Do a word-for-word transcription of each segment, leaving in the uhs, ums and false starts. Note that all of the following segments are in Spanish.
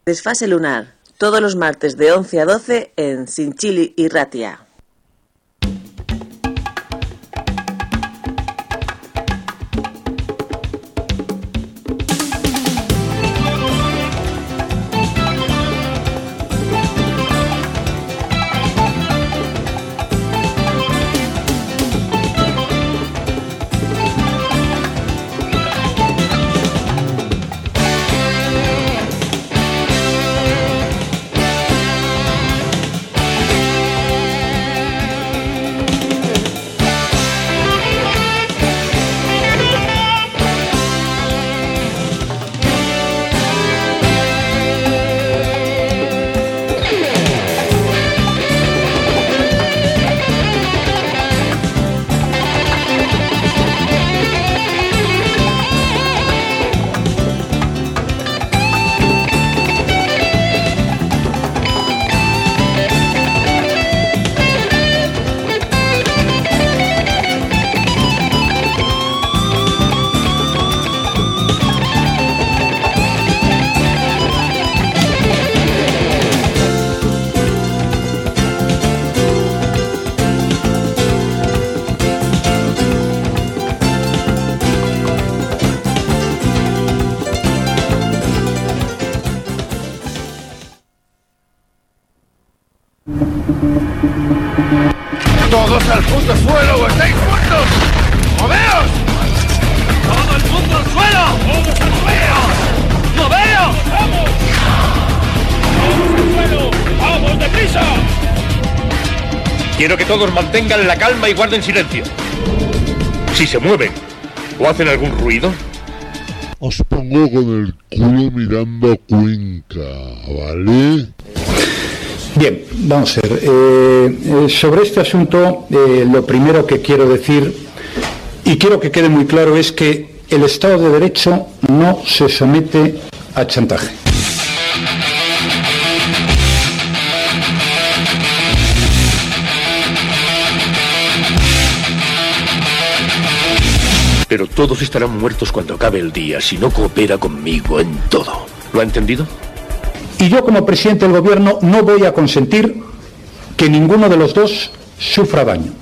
Desfase lunar, todos los martes de once a doce en Sinchili y Ratia. ¡Todos al puto suelo o estáis muertos! ¡Moveos! ¡Todo el mundo al suelo! ¡Todos al suelo! ¡Moveos! ¡Vamos! ¡Todos al suelo! ¡Vamos, deprisa! Quiero que todos mantengan la calma y guarden silencio. Si se mueven o hacen algún ruido, os pongo con el culo mirando a Cuenca, ¿vale? Bien, vamos a ver. Eh, eh, sobre este asunto, eh, lo primero que quiero decir, y quiero que quede muy claro, es que el Estado de Derecho no se somete a chantaje. pero todos estarán muertos cuando acabe el día si no coopera conmigo en todo. ¿Lo ha entendido? Y yo, como presidente del gobierno, no voy a consentir que ninguno de los dos sufra daño.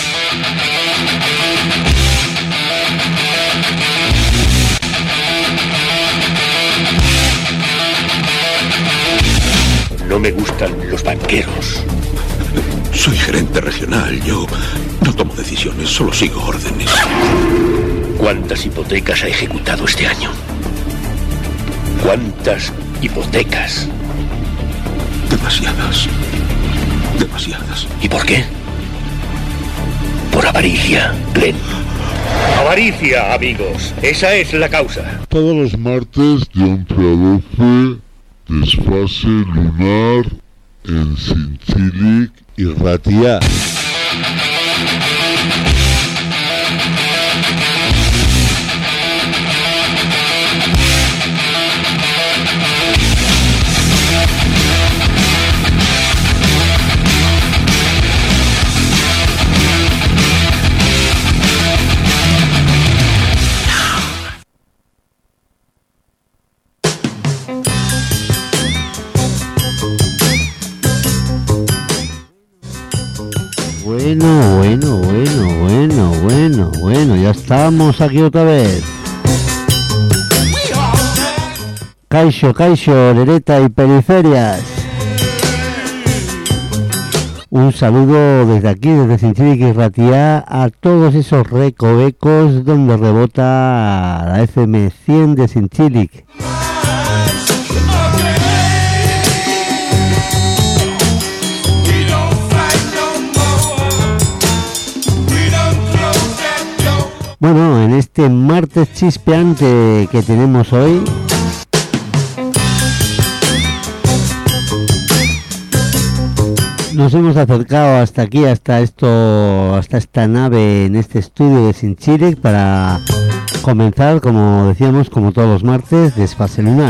No me gustan los banqueros. Soy gerente regional, yo no tomo decisiones, solo sigo órdenes. ¿Cuántas hipotecas ha ejecutado este año? ¿Cuántas hipotecas? Demasiadas. Demasiadas. ¿Y por qué? Por avaricia, Glenn. Avaricia, amigos. Esa es la causa. Todos los martes de once a doce, desfase lunar en Sinchili y Ratia. Bueno, bueno, bueno, bueno, bueno, bueno, ya estamos aquí otra vez. Caixo, Caixo, Lereta y Periferias. Un saludo desde aquí, desde Sinchili y Ratia, a todos esos recovecos donde rebota la F M cien de Sinchili. Bueno, en este martes chispeante que tenemos hoy, nos hemos acercado hasta aquí, hasta esto, hasta esta nave en este estudio de Sinchili para comenzar, como decíamos, como todos los martes, desfase lunar.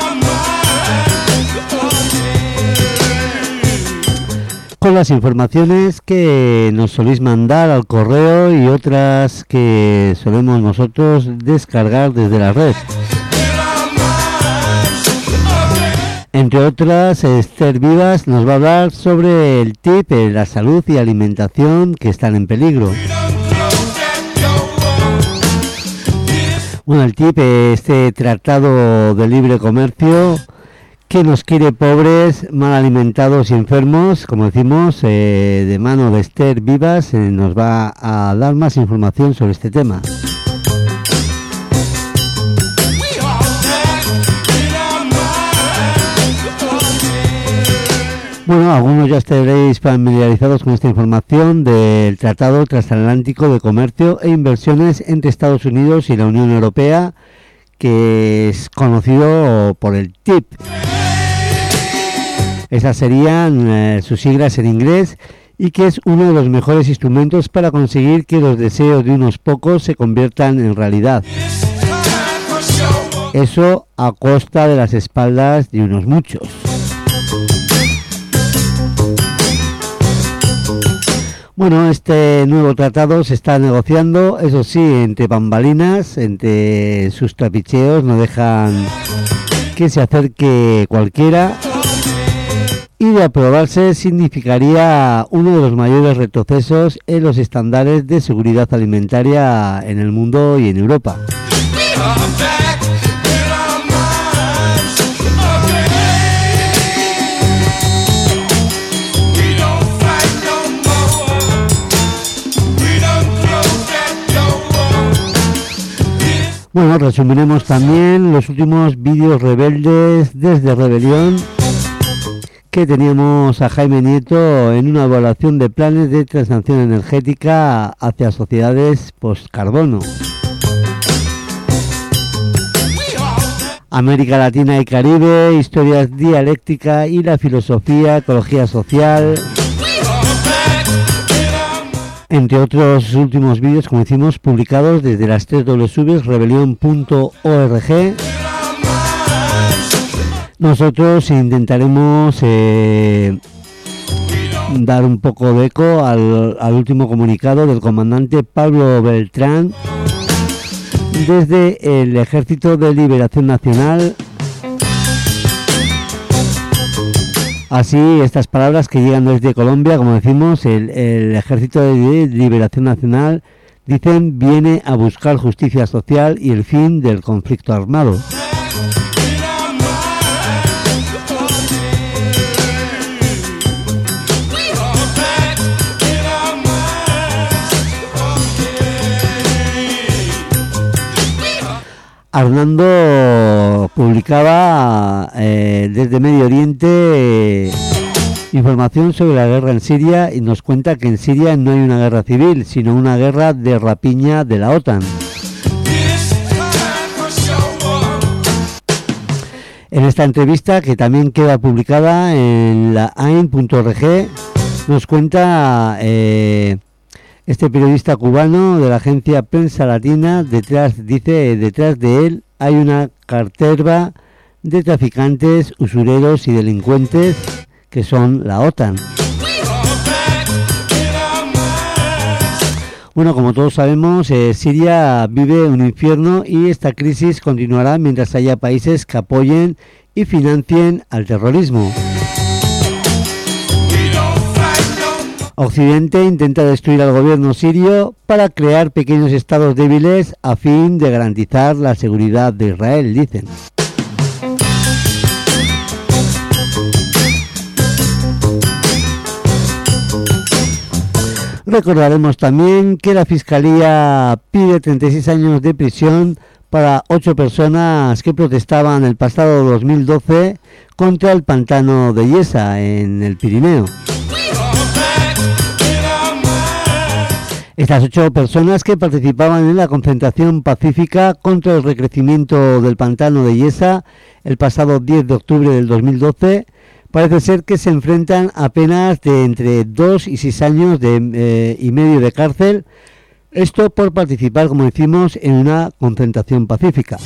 Con las informaciones que nos soléis mandar al correo y otras que solemos nosotros descargar desde la red. Entre otras, Esther Vivas nos va a hablar sobre el T I P, la salud y alimentación que están en peligro. Bueno, el T I P, este tratado de libre comercio que nos quiere pobres, mal alimentados y enfermos, como decimos, eh, de mano de Esther Vivas, eh, nos va a dar más información sobre este tema. Bueno, algunos ya estaréis familiarizados con esta información del Tratado Transatlántico de Comercio e Inversiones entre Estados Unidos y la Unión Europea, que es conocido por el T I P. Esas serían eh, sus siglas en inglés, y que es uno de los mejores instrumentos para conseguir que los deseos de unos pocos se conviertan en realidad. Eso a costa de las espaldas de unos muchos. Bueno, este nuevo tratado se está negociando, eso sí, entre bambalinas, entre sus trapicheos, no dejan que se acerque cualquiera, y de aprobarse significaría uno de los mayores retrocesos en los estándares de seguridad alimentaria en el mundo y en Europa. Bueno, resumiremos también los últimos vídeos rebeldes desde Rebelión, que teníamos a Jaime Nieto en una evaluación de planes de transición energética hacia sociedades post-carbono. América Latina y Caribe, historias dialéctica y la filosofía, ecología social, entre otros últimos vídeos, como decimos, publicados desde las tres doble u punto rebelión punto org. Nosotros intentaremos eh, dar un poco de eco al, al último comunicado del comandante Pablo Beltrán desde el Ejército de Liberación Nacional. Así, estas palabras que llegan desde Colombia, como decimos, el, el Ejército de Liberación Nacional, dicen, viene a buscar justicia social y el fin del conflicto armado. Arnando publicaba eh, desde Medio Oriente eh, información sobre la guerra en Siria, y nos cuenta que en Siria no hay una guerra civil, sino una guerra de rapiña de la OTAN. En esta entrevista, que también queda publicada en la A I N punto org, nos cuenta eh, este periodista cubano de la agencia Prensa Latina, detrás, dice, detrás de él hay una cartera de traficantes, usureros y delincuentes que son la OTAN. Bueno, como todos sabemos, eh, Siria vive un infierno y esta crisis continuará mientras haya países que apoyen y financien al terrorismo. Occidente intenta destruir al gobierno sirio para crear pequeños estados débiles a fin de garantizar la seguridad de Israel, dicen. Recordaremos también que la Fiscalía pide treinta y seis años de prisión para ocho personas que protestaban el pasado dos mil doce contra el pantano de Yesa en el Pirineo. Estas ocho personas que participaban en la concentración pacífica contra el recrecimiento del pantano de Yesa el pasado diez de octubre del dos mil doce, parece ser que se enfrentan a penas de entre dos y seis años de, eh, y medio de cárcel, esto por participar, como decimos, en una concentración pacífica.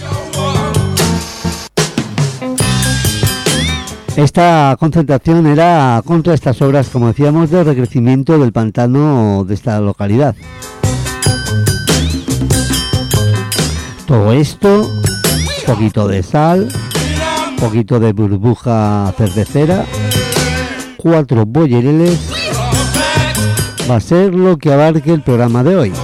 Esta concentración era contra estas obras, como decíamos, de recrecimiento del pantano de esta localidad. Todo esto, un poquito de sal poquito de burbuja cervecera, cuatro bollereles, va a ser lo que abarque el programa de hoy.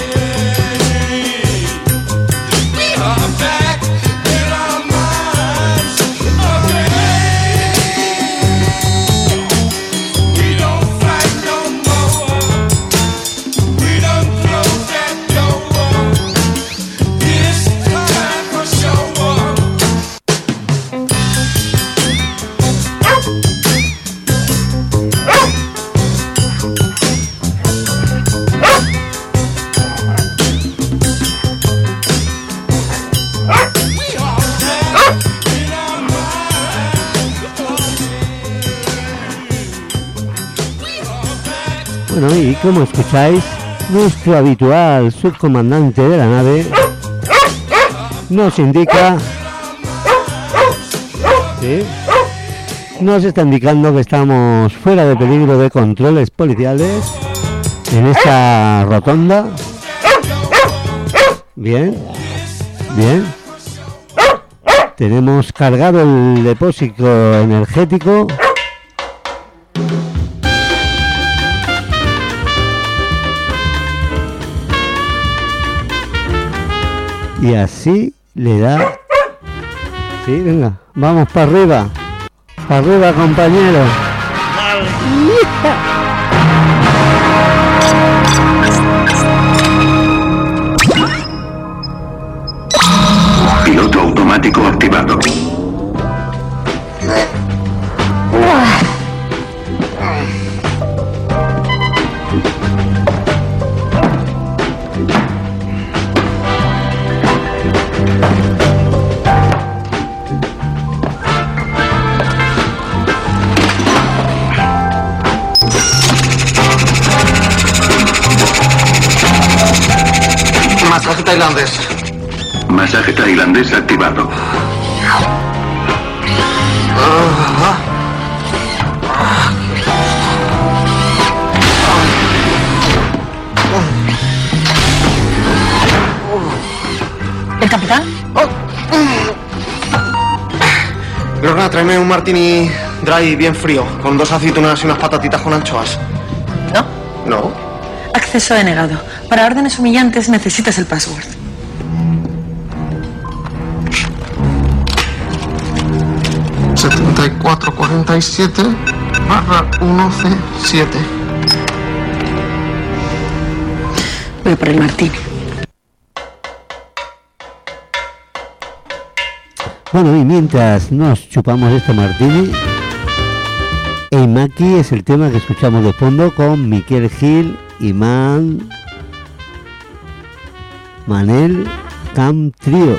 Bueno, y como escucháis, nuestro habitual subcomandante de la nave nos indica, ¿sí? Nos está indicando que estamos fuera de peligro de controles policiales en esta rotonda. Bien, bien. Tenemos cargado el depósito energético. Y así le da. Sí, venga, vamos para arriba. Para arriba, compañero. Piloto automático activado. Masaje tailandés. Masaje tailandés activado. ¿El capitán? Lorna, tráeme un martini dry bien frío, con dos aceitunas y unas patatitas con anchoas. ¿No? No. Acceso denegado. Para órdenes humillantes necesitas el password. setenta y cuatro cuarenta y siete barra uno C siete. Voy por el martini. Bueno, y mientras nos chupamos este martini, Eimaki es el tema que escuchamos de fondo con Miquel Gil y Man Manel Camp Trio.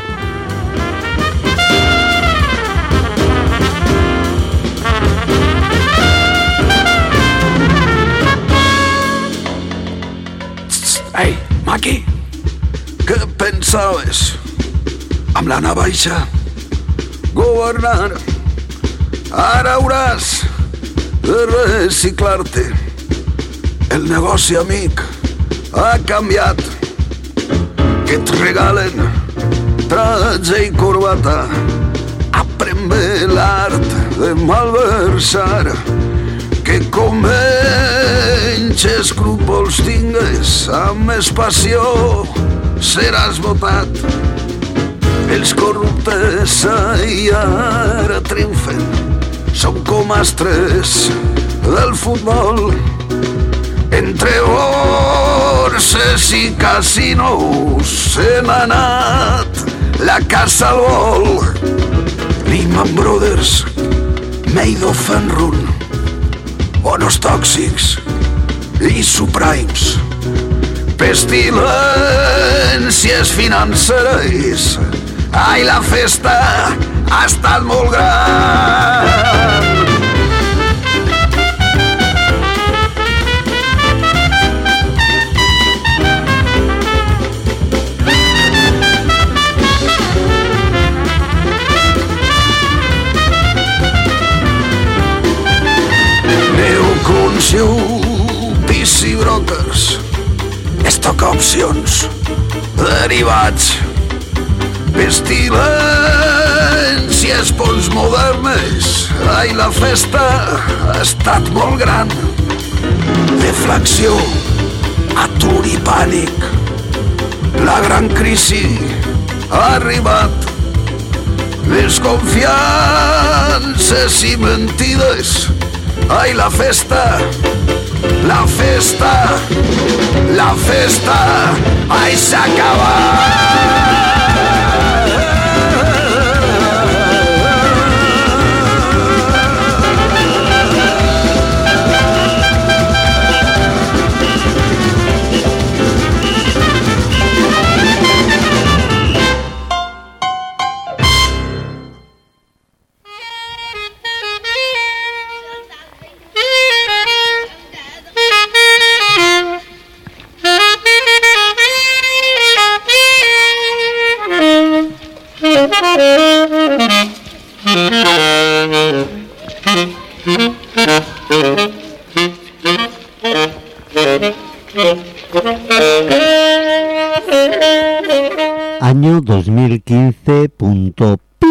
Ei, Maki, què pensaves? Amb la navaixa? Governar. Ara hauràs de reciclar-te. El negoci, amic, ha canviat. Que et regalen traje i corbata. Aprèn bé l'art de malversar. Que com menys escrúpols tingues, amb més passió seràs votat. Els corruptes ahir ara triomfen, són com astres del futbol. Entre borses i casinos se n'ha anat la casa al vol. Lehman Brothers, Madoff and Run, bonos tòxics i subprimes, pestilències financeres. Ai, la festa ha estat molt gran. P C brokers, stock options, derivats, pestilències si és pons modernes, ai, la festa ha estat molt gran. Deflació, atur i pànic, la gran crisi ha arribat. Desconfiances i mentides, ai, la festa, la festa, la festa, ai, s'ha acabat. Año dos mil quince punto pi.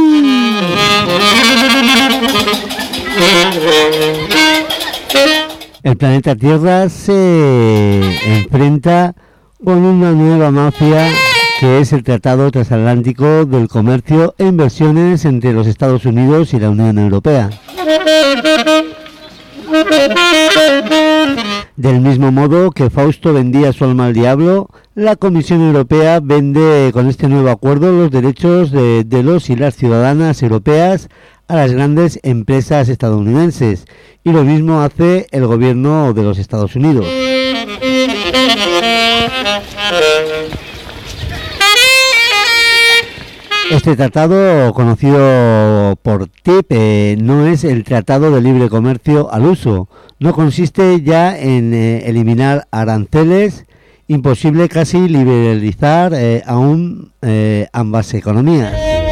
El planeta Tierra se enfrenta con una nueva mafia que es el Tratado Transatlántico del Comercio e Inversiones entre los Estados Unidos y la Unión Europea. Del mismo modo que Fausto vendía su alma al diablo, la Comisión Europea vende con este nuevo acuerdo los derechos de, de los y las ciudadanas europeas a las grandes empresas estadounidenses, y lo mismo hace el gobierno de los Estados Unidos. Este tratado, conocido por T I P, eh, no es el Tratado de Libre Comercio al uso. No consiste ya en eh, eliminar aranceles, imposible casi liberalizar eh, aún eh, ambas economías.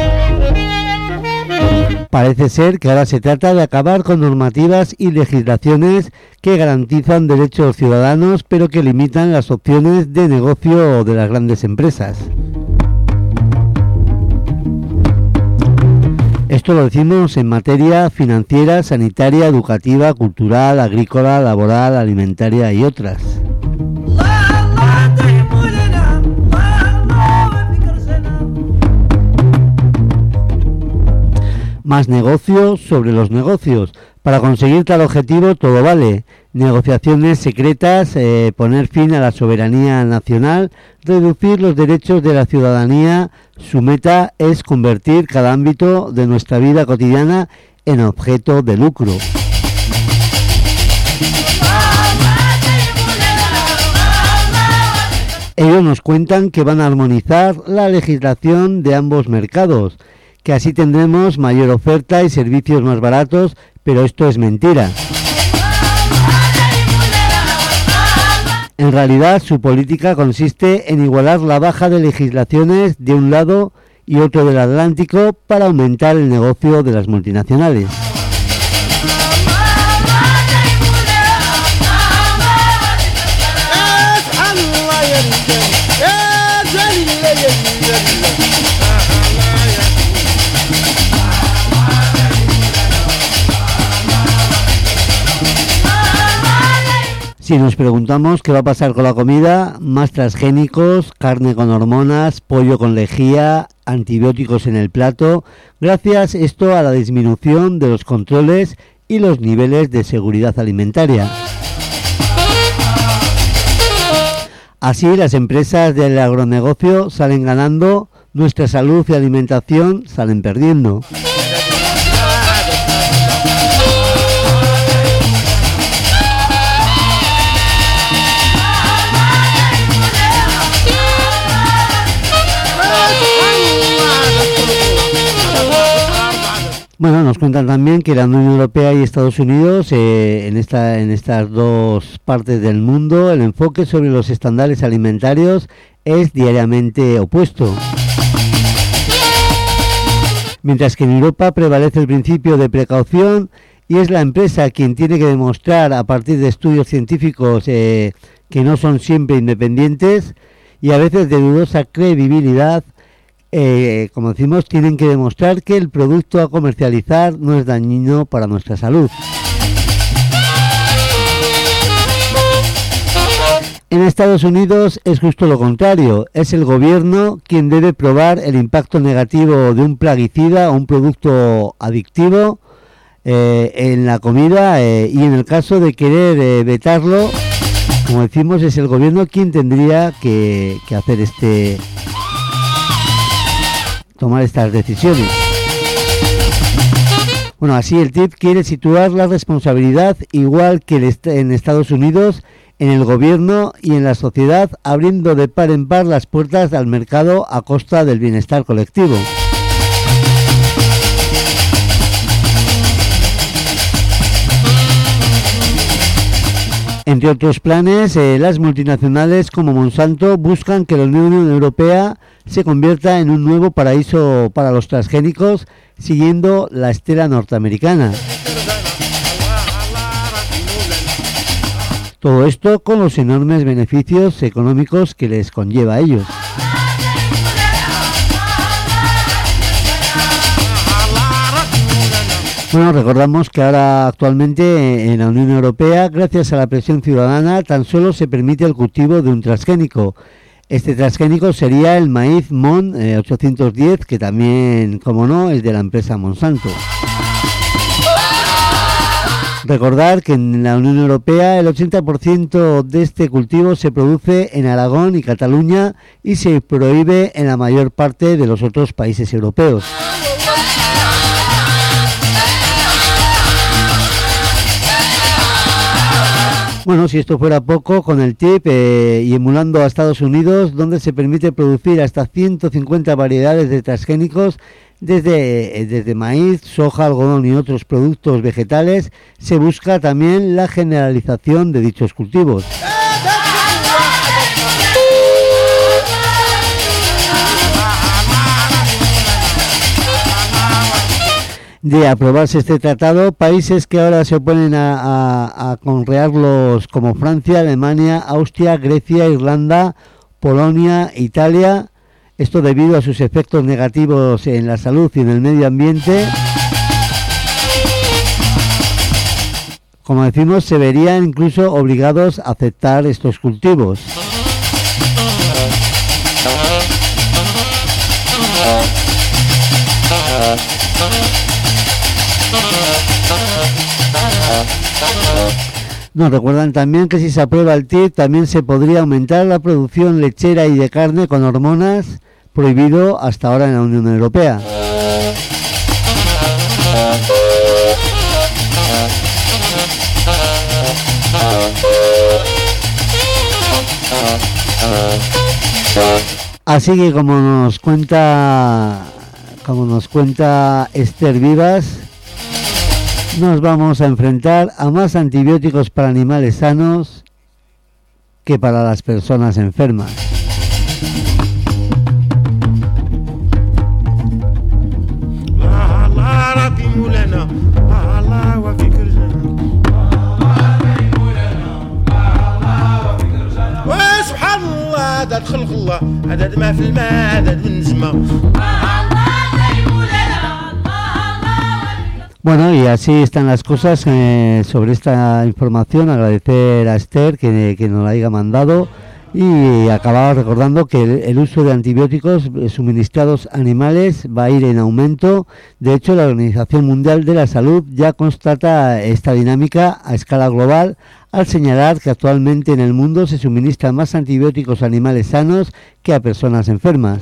Parece ser que ahora se trata de acabar con normativas y legislaciones que garantizan derechos ciudadanos, pero que limitan las opciones de negocio de las grandes empresas. Esto lo decimos en materia financiera, sanitaria, educativa, cultural, agrícola, laboral, alimentaria y otras. Más negocios sobre los negocios. Para conseguir tal objetivo todo vale. Negociaciones secretas, eh, poner fin a la soberanía nacional, reducir los derechos de la ciudadanía. Su meta es convertir cada ámbito de nuestra vida cotidiana en objeto de lucro. Ellos nos cuentan que van a armonizar la legislación de ambos mercados, que así tendremos mayor oferta y servicios más baratos, pero esto es mentira. En realidad, su política consiste en igualar la baja de legislaciones de un lado y otro del Atlántico para aumentar el negocio de las multinacionales. Si nos preguntamos qué va a pasar con la comida, más transgénicos, carne con hormonas, pollo con lejía, antibióticos en el plato, gracias esto a la disminución de los controles y los niveles de seguridad alimentaria. Así las empresas del agronegocio salen ganando, nuestra salud y alimentación salen perdiendo. Bueno, nos cuentan también que la Unión Europea y Estados Unidos, eh, en, esta, en estas dos partes del mundo, el enfoque sobre los estándares alimentarios es diariamente opuesto. Mientras que en Europa prevalece el principio de precaución y es la empresa quien tiene que demostrar a partir de estudios científicos eh, que no son siempre independientes y a veces de dudosa credibilidad, eh, como decimos, tienen que demostrar que el producto a comercializar no es dañino para nuestra salud. En Estados Unidos es justo lo contrario, es el gobierno quien debe probar el impacto negativo de un plaguicida o un producto adictivo eh, en la comida eh, y en el caso de querer eh, vetarlo, como decimos, es el gobierno quien tendría que, que hacer este, tomar estas decisiones. Bueno, así el T I P quiere situar la responsabilidad igual que el est- en Estados Unidos, en el gobierno y en la sociedad, abriendo de par en par las puertas al mercado a costa del bienestar colectivo. Entre otros planes, eh, las multinacionales como Monsanto buscan que la Unión Europea se convierta en un nuevo paraíso para los transgénicos, siguiendo la estela norteamericana. Todo esto con los enormes beneficios económicos que les conlleva a ellos. Bueno, recordamos que ahora actualmente en la Unión Europea, gracias a la presión ciudadana, tan solo se permite el cultivo de un transgénico. Este transgénico sería el maíz MON eh, ochocientos diez, que también, como no, es de la empresa Monsanto. Recordar que en la Unión Europea el ochenta por ciento de este cultivo se produce en Aragón y Cataluña y se prohíbe en la mayor parte de los otros países europeos. Bueno, si esto fuera poco, con el T I P eh, y emulando a Estados Unidos, donde se permite producir hasta ciento cincuenta variedades de transgénicos, desde, eh, desde maíz, soja, algodón y otros productos vegetales, se busca también la generalización de dichos cultivos. De aprobarse este tratado, países que ahora se oponen a, a, a conrearlos como Francia, Alemania, Austria, Grecia, Irlanda, Polonia, Italia, esto debido a sus efectos negativos en la salud y en el medio ambiente. Como decimos, se verían incluso obligados a aceptar estos cultivos. Nos recuerdan también que si se aprueba el T I P también se podría aumentar la producción lechera y de carne con hormonas, prohibido hasta ahora en la Unión Europea. Así que como nos cuenta como nos cuenta Esther Vivas, nos vamos a enfrentar a más antibióticos para animales sanos que para las personas enfermas. Bueno, y así están las cosas eh, sobre esta información. Agradecer a Esther que, que nos la haya mandado y acababa recordando que el, el uso de antibióticos suministrados a animales va a ir en aumento. De hecho, la Organización Mundial de la Salud ya constata esta dinámica a escala global al señalar que actualmente en el mundo se suministran más antibióticos a animales sanos que a personas enfermas.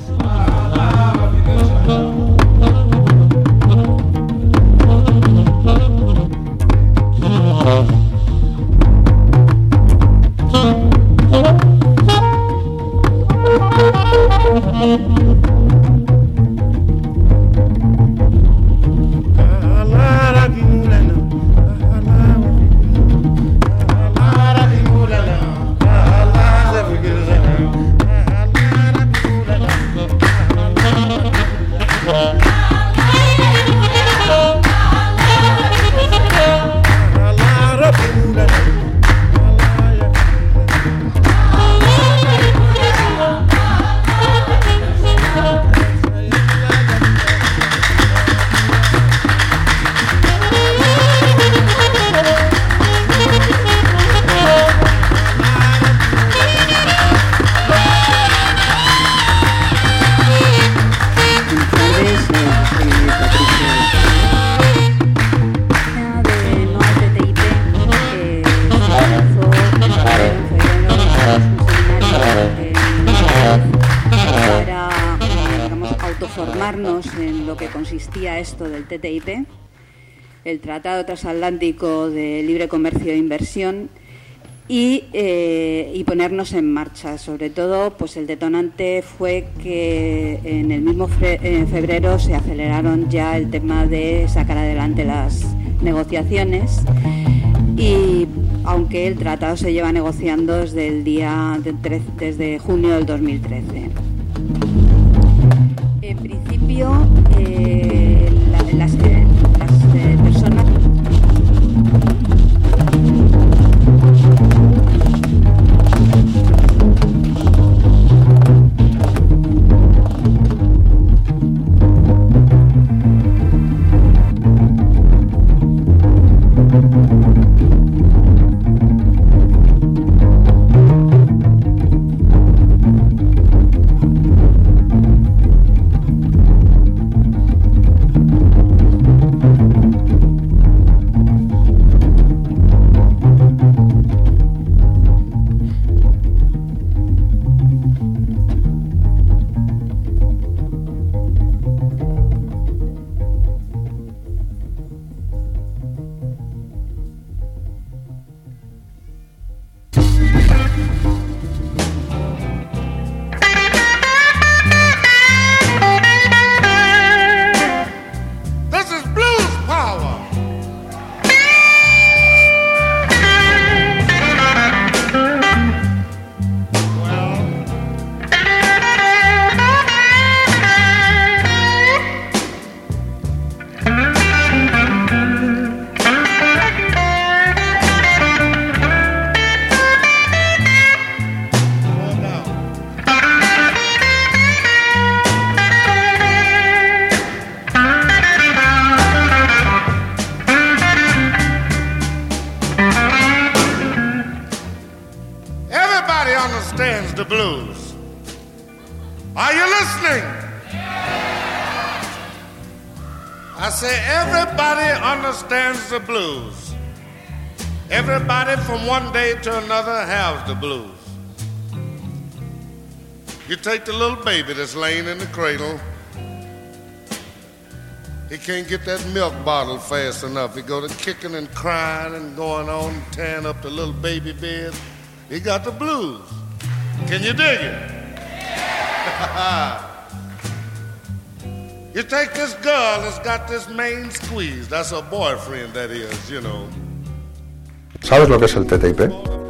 centrarnos en lo que consistía esto del T T I P, el Tratado Transatlántico de Libre Comercio e Inversión, y, eh, y ponernos en marcha. Sobre todo, pues el detonante fue que en el mismo fe, en febrero se aceleraron ya el tema de sacar adelante las negociaciones, y aunque el tratado se lleva negociando desde el día del trece, desde junio del dos mil trece. En principio, eh, la, las, eh, las eh, personas understands the blues. Are you listening? I say everybody understands the blues. Everybody from one day to another has the blues. You take the little baby that's laying in the cradle. He can't get that milk bottle fast enough. He go to kicking and crying and going on, tearing up the little baby bed. He got the blues. Can you dig it? You take this girl that's got this main squeeze. That's her boyfriend, that is, you know. ¿Sabes lo que es el T T I P?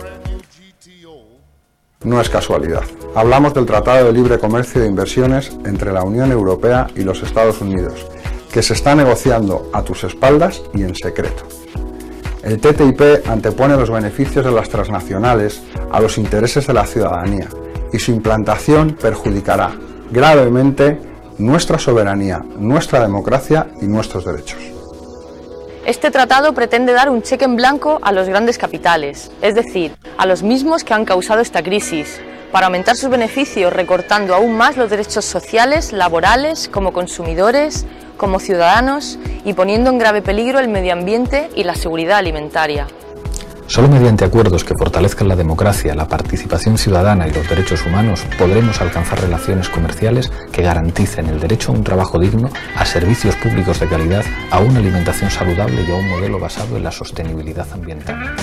No es casualidad. Hablamos del Tratado de Libre Comercio e Inversiones entre la Unión Europea y los Estados Unidos, que se está negociando a tus espaldas y en secreto. El T T I P antepone los beneficios de las transnacionales a los intereses de la ciudadanía y su implantación perjudicará gravemente nuestra soberanía, nuestra democracia y nuestros derechos. Este tratado pretende dar un cheque en blanco a los grandes capitales, es decir, a los mismos que han causado esta crisis, para aumentar sus beneficios recortando aún más los derechos sociales, laborales, como consumidores, como ciudadanos y poniendo en grave peligro el medio ambiente y la seguridad alimentaria. Solo mediante acuerdos que fortalezcan la democracia, la participación ciudadana y los derechos humanos podremos alcanzar relaciones comerciales que garanticen el derecho a un trabajo digno, a servicios públicos de calidad, a una alimentación saludable y a un modelo basado en la sostenibilidad ambiental.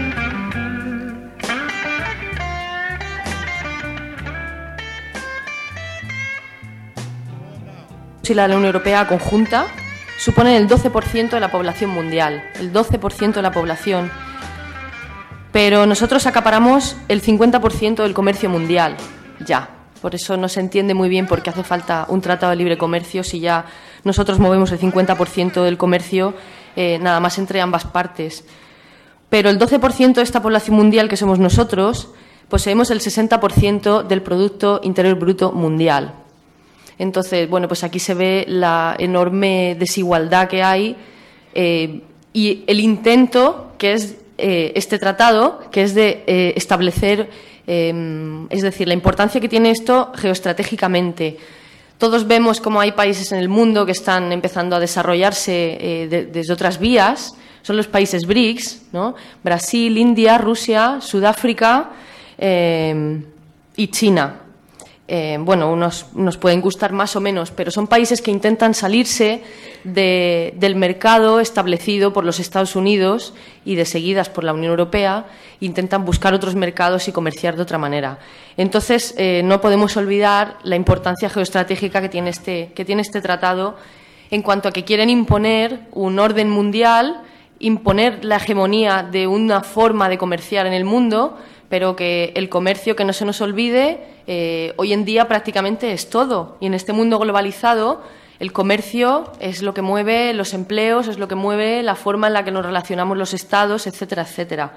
Y la Unión Europea conjunta suponen el doce por ciento de la población mundial, el doce por ciento de la población. Pero nosotros acaparamos el cincuenta por ciento del comercio mundial, ya. Por eso no se entiende muy bien por qué hace falta un tratado de libre comercio si ya nosotros movemos el cincuenta por ciento del comercio eh, nada más entre ambas partes. Pero el doce por ciento de esta población mundial que somos nosotros, poseemos el sesenta por ciento del Producto Interior Bruto mundial. Entonces, bueno, pues aquí se ve la enorme desigualdad que hay eh, y el intento que es eh, este tratado, que es de eh, establecer, eh, es decir, la importancia que tiene esto geoestratégicamente. Todos vemos cómo hay países en el mundo que están empezando a desarrollarse eh, de, desde otras vías. Son los países BRICS, ¿no? Brasil, India, Rusia, Sudáfrica eh, y China. Eh, bueno, unos nos pueden gustar más o menos, pero son países que intentan salirse de, del mercado establecido por los Estados Unidos y de seguidas por la Unión Europea, intentan buscar otros mercados y comerciar de otra manera. Entonces, eh, no podemos olvidar la importancia geoestratégica que tiene este, que tiene este tratado en cuanto a que quieren imponer un orden mundial, imponer la hegemonía de una forma de comerciar en el mundo, pero que el comercio, que no se nos olvide, eh, hoy en día prácticamente es todo. Y en este mundo globalizado, el comercio es lo que mueve los empleos, es lo que mueve la forma en la que nos relacionamos los estados, etcétera, etcétera.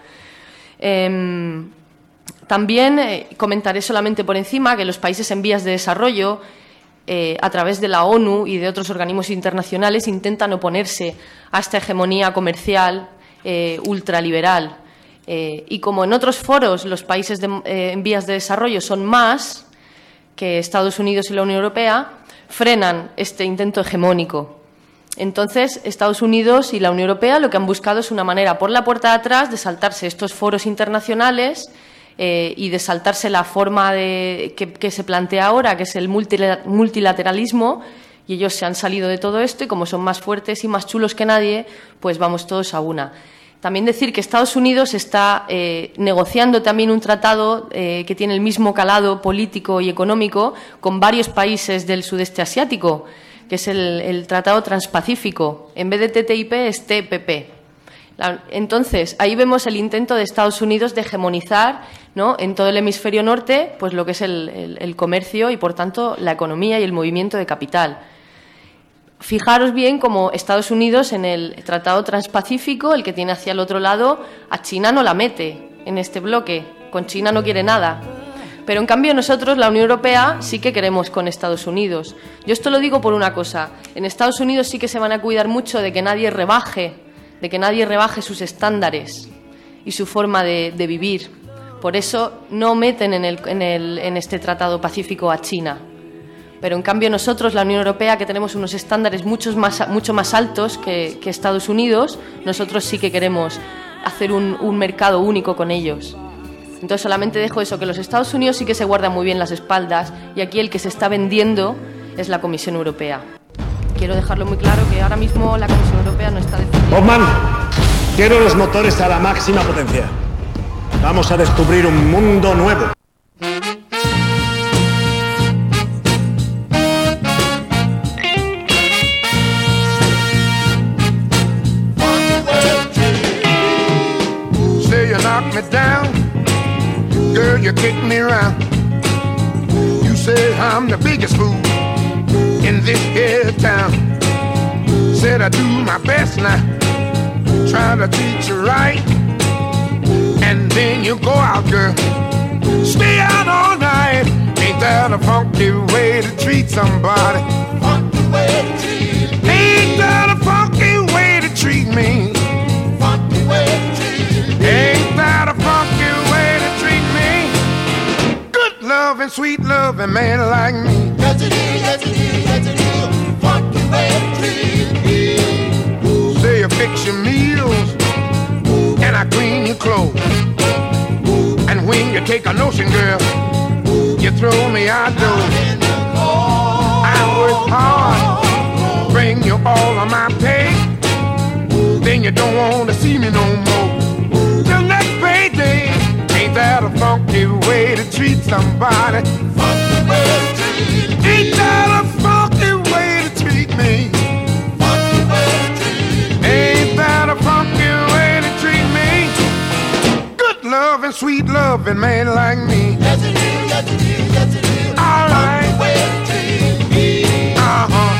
Eh, también eh, comentaré solamente por encima que los países en vías de desarrollo, eh, a través de la ONU y de otros organismos internacionales, intentan oponerse a esta hegemonía comercial eh, ultraliberal. Eh, y como en otros foros los países de, eh, en vías de desarrollo son más que Estados Unidos y la Unión Europea, frenan este intento hegemónico. Entonces, Estados Unidos y la Unión Europea lo que han buscado es una manera por la puerta de atrás de saltarse estos foros internacionales eh, y de saltarse la forma de, que, que se plantea ahora, que es el multilateralismo, y ellos se han salido de todo esto y como son más fuertes y más chulos que nadie, pues vamos todos a una. También decir que Estados Unidos está eh, negociando también un tratado eh, que tiene el mismo calado político y económico con varios países del sudeste asiático, que es el, el Tratado Transpacífico. En vez de T T I P es T P P. La, entonces, ahí vemos el intento de Estados Unidos de hegemonizar, ¿no?, en todo el hemisferio norte, pues lo que es el, el, el comercio y, por tanto, la economía y el movimiento de capital. Fijaros bien cómo Estados Unidos en el Tratado Transpacífico, el que tiene hacia el otro lado, a China no la mete en este bloque. Con China no quiere nada. Pero en cambio nosotros, la Unión Europea, sí que queremos con Estados Unidos. Yo esto lo digo por una cosa. En Estados Unidos sí que se van a cuidar mucho de que nadie rebaje, de que nadie rebaje sus estándares y su forma de, de vivir. Por eso no meten en, el, en, el, en este Tratado Pacífico a China. Pero en cambio nosotros, la Unión Europea, que tenemos unos estándares muchos más, mucho más altos que, que Estados Unidos, nosotros sí que queremos hacer un, un mercado único con ellos. Entonces solamente dejo eso, que los Estados Unidos sí que se guardan muy bien las espaldas y aquí el que se está vendiendo es la Comisión Europea. Quiero dejarlo muy claro que ahora mismo la Comisión Europea no está defendiendo... Hoffman, quiero los motores a la máxima potencia. Vamos a descubrir un mundo nuevo. Me down, girl, you kick me around. You say I'm the biggest fool in this here town. Said I do my best now, try to treat you right, and then you go out, girl, stay out all night. Ain't that a funky way to treat somebody? Funky way to treat me. Ain't that a funky way to treat me? Funky way to treat me. Ain't that a funky way to treat me? Good love and sweet love and man like me. Yes it is, yes it is, yes it is. Funky way to treat me. Say you fix your meals and I clean your clothes. And when you take a notion, girl, you throw me out doors. I work hard, bring you all of my pay. Then you don't want to see me no more. Till next payday. Ain't that a funky way to treat somebody? Funky way to treat me. Ain't that a funky way to treat me? Funky way to treat me. Ain't that a funky way to treat me? Good love and sweet love and man like me. Yes it is, yes it is, yes it is. All right. Funky way to treat me. Uh-huh.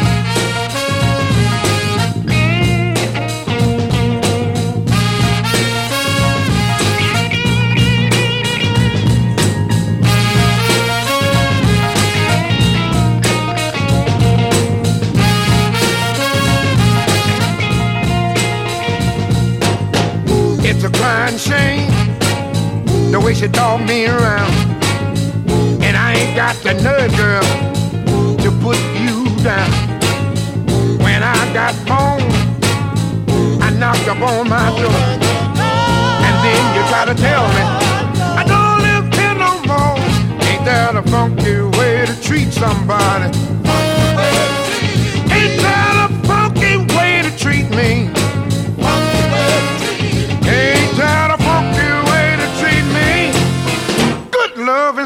It's a crying shame the way she talk me around, and I ain't got the nerve, girl, to put you down. When I got home, I knocked up on my door, and then you try to tell me I don't live here no more. Ain't that a funky way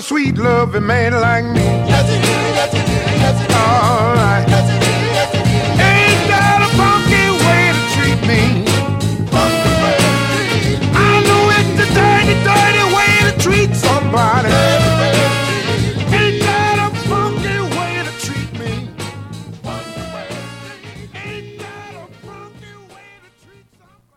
a sweet loving man like me. Yes, he do, yes, he do, yes, he do. All right. Yes, he do, yes, he do. Ain't got a funky way to treat me. Funky way to treat me. I know it's a dirty, dirty way to treat somebody. Dirty way to treat me. Ain't got a funky way to treat me. Funky way to treat me. Ain't got a funky way to treat somebody.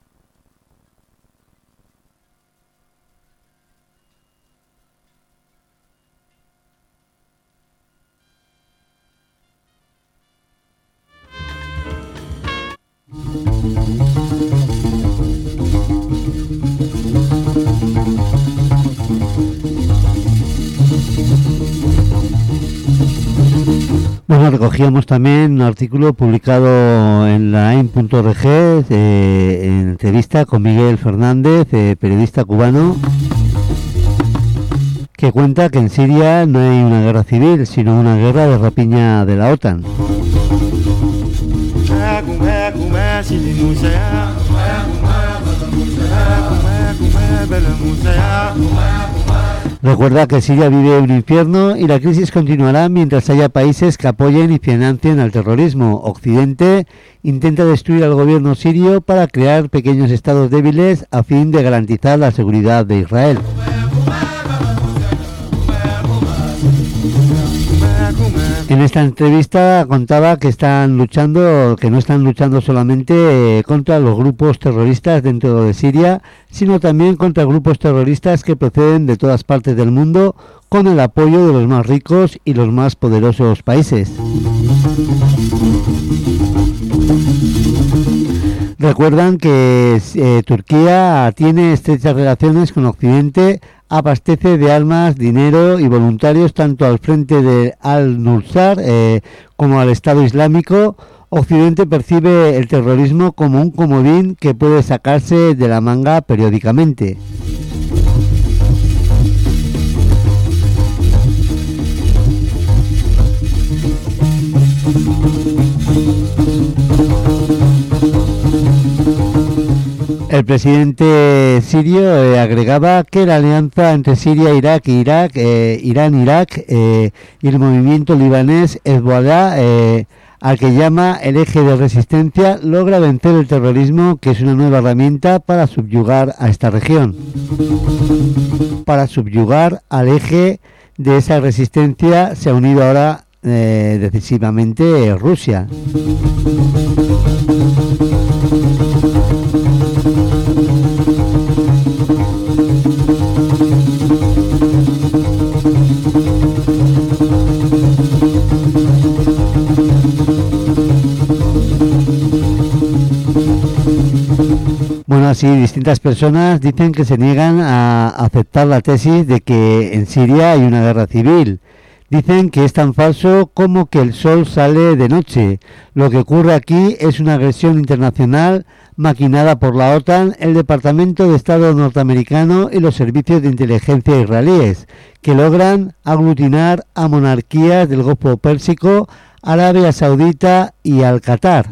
Bueno, recogíamos también un artículo publicado en la A I N punto org, eh, en entrevista con Miguel Fernández, eh, periodista cubano, que cuenta que en Siria no hay una guerra civil, sino una guerra de rapiña de la OTAN. Recuerda que Siria vive un infierno y la crisis continuará mientras haya países que apoyen y financien al terrorismo. Occidente intenta destruir al gobierno sirio para crear pequeños estados débiles a fin de garantizar la seguridad de Israel. En esta entrevista contaba que están luchando, que no están luchando solamente eh, contra los grupos terroristas dentro de Siria, sino también contra grupos terroristas que proceden de todas partes del mundo con el apoyo de los más ricos y los más poderosos países. Recuerdan que eh, Turquía tiene estrechas relaciones con Occidente, abastece de armas, dinero y voluntarios tanto al frente de Al-Nusra eh, como al Estado Islámico. Occidente percibe el terrorismo como un comodín que puede sacarse de la manga periódicamente. El presidente sirio eh, agregaba que la alianza entre Siria, Irak, Irak, eh, Irán, Irak eh, y el movimiento libanés Hezbollah, eh, al que llama el eje de resistencia, logra vencer el terrorismo, que es una nueva herramienta para subyugar a esta región. Para subyugar al eje de esa resistencia se ha unido ahora eh, decisivamente Rusia. Bueno, así distintas personas dicen que se niegan a aceptar la tesis de que en Siria hay una guerra civil. Dicen que es tan falso como que el sol sale de noche. Lo que ocurre aquí es una agresión internacional maquinada por la OTAN, el Departamento de Estado norteamericano y los servicios de inteligencia israelíes, que logran aglutinar a monarquías del Golfo Pérsico, Arabia Saudita y al Qatar.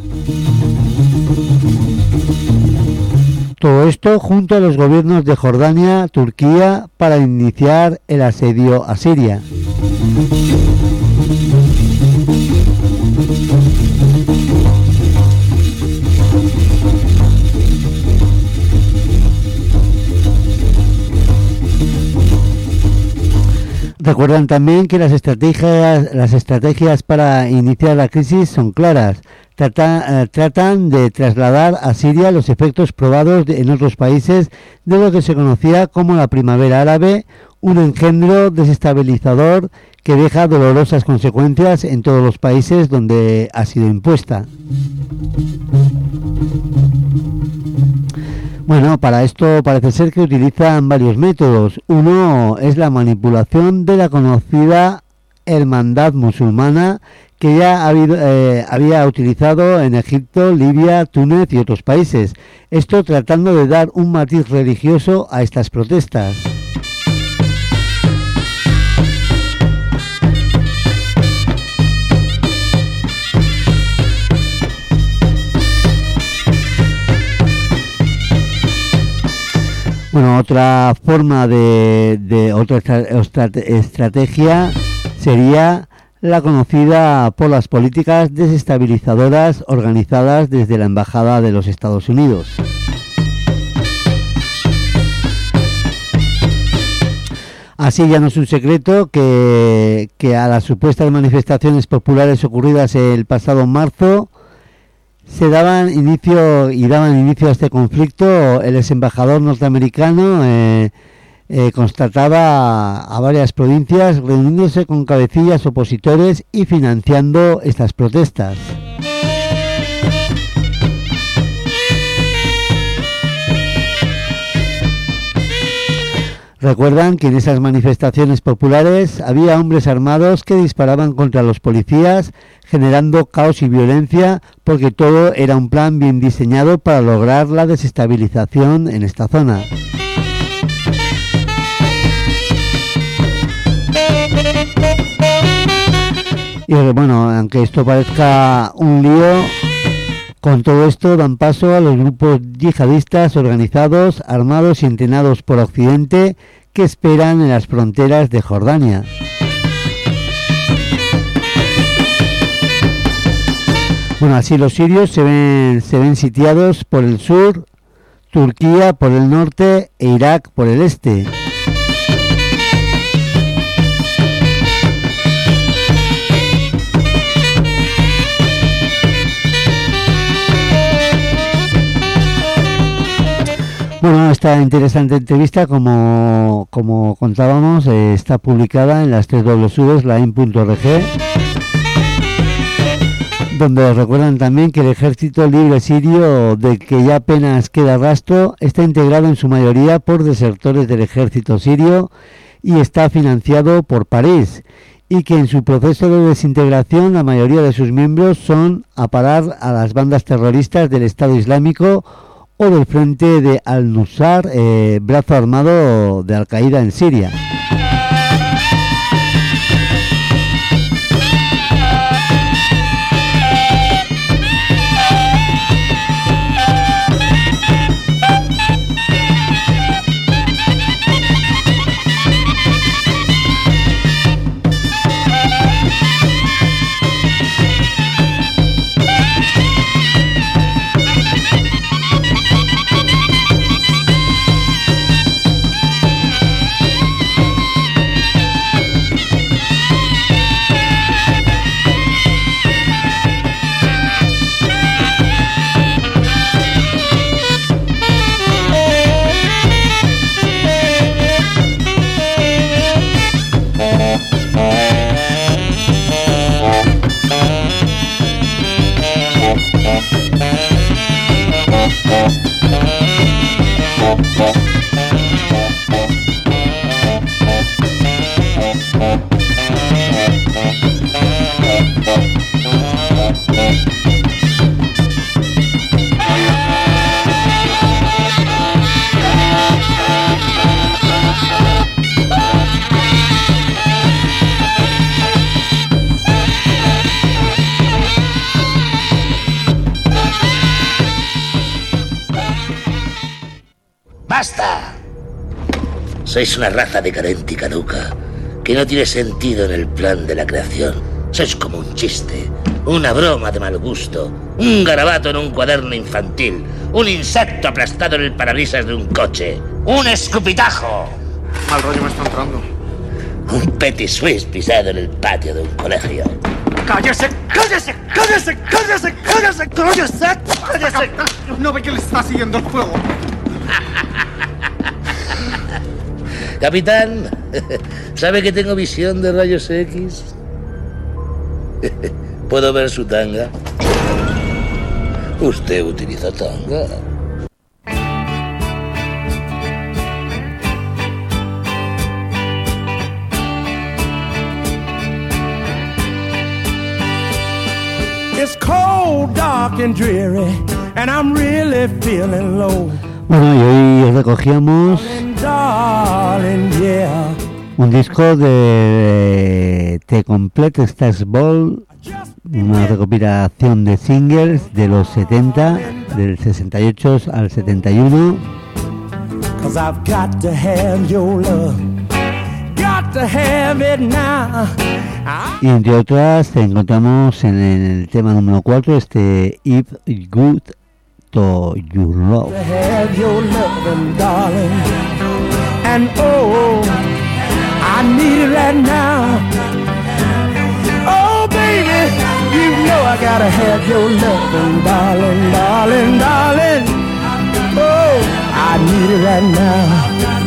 Todo esto junto a los gobiernos de Jordania, Turquía, para iniciar el asedio a Siria. Recuerdan también que las estrategias, las estrategias para iniciar la crisis son claras. Trata, eh, tratan de trasladar a Siria los efectos probados de, en otros países de lo que se conocía como la primavera árabe, un engendro desestabilizador que deja dolorosas consecuencias en todos los países donde ha sido impuesta. Bueno, para esto parece ser que utilizan varios métodos. Uno es la manipulación de la conocida hermandad musulmana, que ya ha habido, eh, había utilizado en Egipto, Libia, Túnez y otros países. Esto tratando de dar un matiz religioso a estas protestas. Bueno, Otra forma de, de otra estra- estrategia sería la conocida por las políticas desestabilizadoras organizadas desde la Embajada de los Estados Unidos. Así ya no es un secreto que, que a las supuestas manifestaciones populares ocurridas el pasado marzo se daban inicio y daban inicio a este conflicto. El ex embajador norteamericano eh, eh, constataba a, a varias provincias reuniéndose con cabecillas opositores y financiando estas protestas. Recuerdan que en esas manifestaciones populares había hombres armados que disparaban contra los policías, generando caos y violencia, porque todo era un plan bien diseñado para lograr la desestabilización en esta zona. Y bueno, aunque esto parezca un lío, con todo esto dan paso a los grupos yihadistas organizados, armados y entrenados por Occidente que esperan en las fronteras de Jordania. Bueno, así los sirios se ven, se ven sitiados por el sur, Turquía por el norte e Irak por el este. Bueno, esta interesante entrevista, como, como contábamos, eh, está publicada en las tres dobles u's, lain punto org, donde recuerdan también que el Ejército Libre Sirio, del que ya apenas queda rastro, está integrado en su mayoría por desertores del ejército sirio y está financiado por París, y que en su proceso de desintegración la mayoría de sus miembros son a parar a las bandas terroristas del Estado Islámico o del Frente de Al-Nusra, eh, brazo armado de Al-Qaeda en Siria. ¡Basta! Sois una raza decadente y caduca, que no tiene sentido en el plan de la creación. Sois como un chiste, una broma de mal gusto, un garabato en un cuaderno infantil, un insecto aplastado en el parabrisas de un coche, un escupitajo. Mal rollo me está entrando. Un petit suisse pisado en el patio de un colegio. ¡Cállese! ¡Cállese! ¡Cállese! ¡Cállese! ¡Cállese! ¡Cállese! ¡Cállese! No ve que le está siguiendo el fuego. Capitán, ¿sabe que tengo visión de rayos X? ¿Puedo ver su tanga? Usted utiliza tanga. It's cold, dark and dreary, and I'm really feeling low. Bueno, y hoy recogíamos un disco de The Complete Stars Ball, una recopilación de singles de los setenta, del sesenta y ocho al setenta y uno. 'cause I've got to have your love, got to have it now. Y entre otras encontramos en el tema número cuatro este If Good to Your Love. To have your loving, darling, and oh, I need it right now. Oh, baby, you know I gotta have your loving, darling, darling, darling. Oh, I need it right now.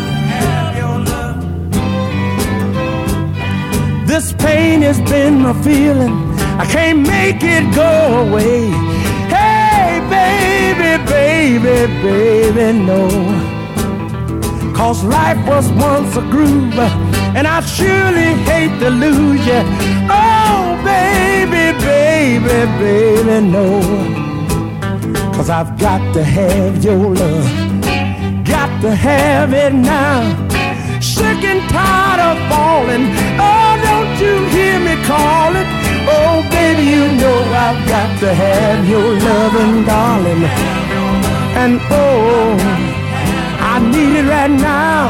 This pain has been my feeling, I can't make it go away. Hey, baby, baby, baby, no. 'Cause life was once a groove, and I surely hate to lose you. Oh, baby, baby, baby, no. 'Cause I've got to have your love, got to have it now. Sick and tired of falling, oh, don't you hear me calling? Oh, baby, you know I've got to have your loving, darling. And oh, I need it right now.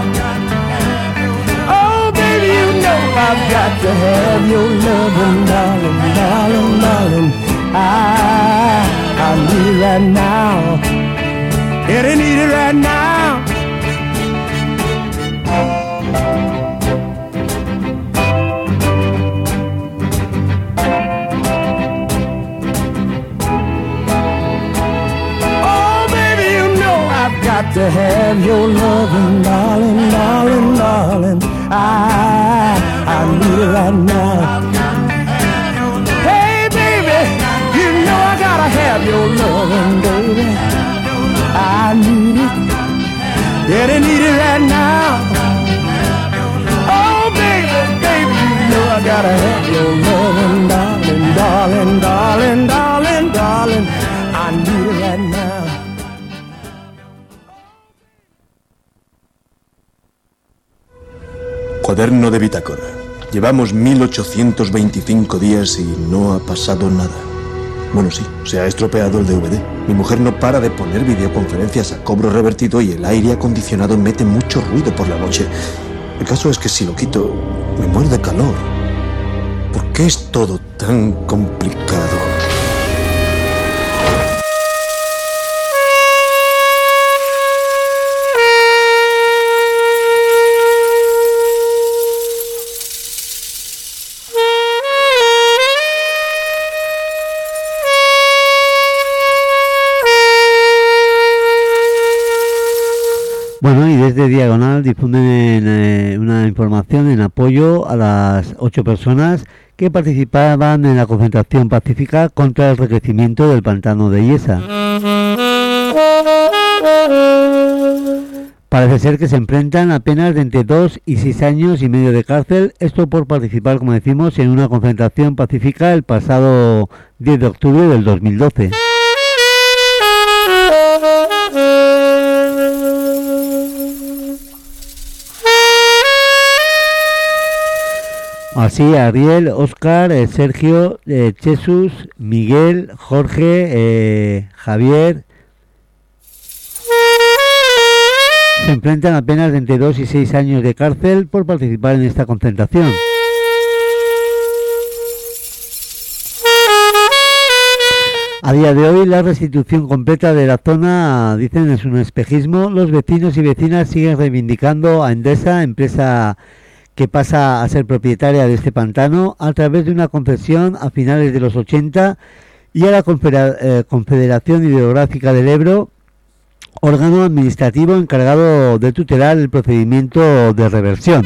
Oh, baby, you know I've got to have your loving, darling, darling, darling. I, I need it right now. Yeah, I need it right now. Got to have your loving, darling, darling, darling. I, I need it right now. Hey, baby, you know I gotta have your loving, baby. I need it, yeah, I need it right now. Oh, baby, baby, you know I gotta have your loving, darling, darling, darling, darling, darling. I need it right now. Cuaderno de bitácora. Llevamos mil ochocientos veinticinco días y no ha pasado nada. Bueno, sí, se ha estropeado el D V D. Mi mujer no para de poner videoconferencias a cobro revertido y el aire acondicionado mete mucho ruido por la noche. El caso es que si lo quito, me muero de calor. ¿Por qué es todo tan complicado? Bueno, y desde Diagonal difunden eh, una información en apoyo a las ocho personas que participaban en la concentración pacífica contra el recrecimiento del pantano de Iesa. Parece ser que se enfrentan a penas de entre dos y seis años y medio de cárcel, esto por participar, como decimos, en una concentración pacífica el pasado diez de octubre del dos mil doce. Así, Ariel, Óscar, eh, Sergio, eh, Jesús, Miguel, Jorge, eh, Javier se enfrentan a penas de entre dos y seis años de cárcel por participar en esta concentración. A día de hoy, la restitución completa de la zona, dicen, es un espejismo. Los vecinos y vecinas siguen reivindicando a Endesa, empresa que pasa a ser propietaria de este pantano, a través de una concesión a finales de los ochenta, y a la Confederación Hidrográfica del Ebro, órgano administrativo encargado de tutelar el procedimiento de reversión.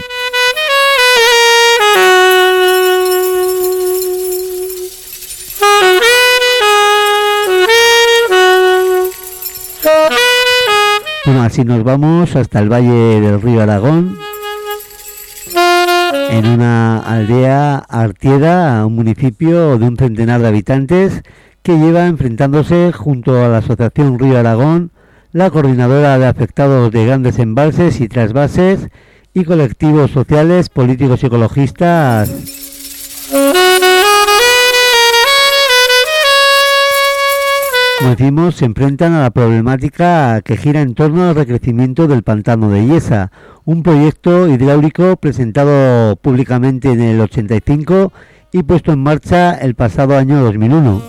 Bueno, así nos vamos hasta el valle del río Aragón, en una aldea Artieda, un municipio de un centenar de habitantes que lleva enfrentándose junto a la Asociación Río Aragón, la Coordinadora de Afectados de Grandes Embalses y Trasvases y colectivos sociales, políticos y ecologistas. como decimos, se enfrentan a la problemática que gira en torno al recrecimiento del pantano de Illesa, un proyecto hidráulico presentado públicamente en el ochenta y cinco y puesto en marcha el pasado año dos mil uno.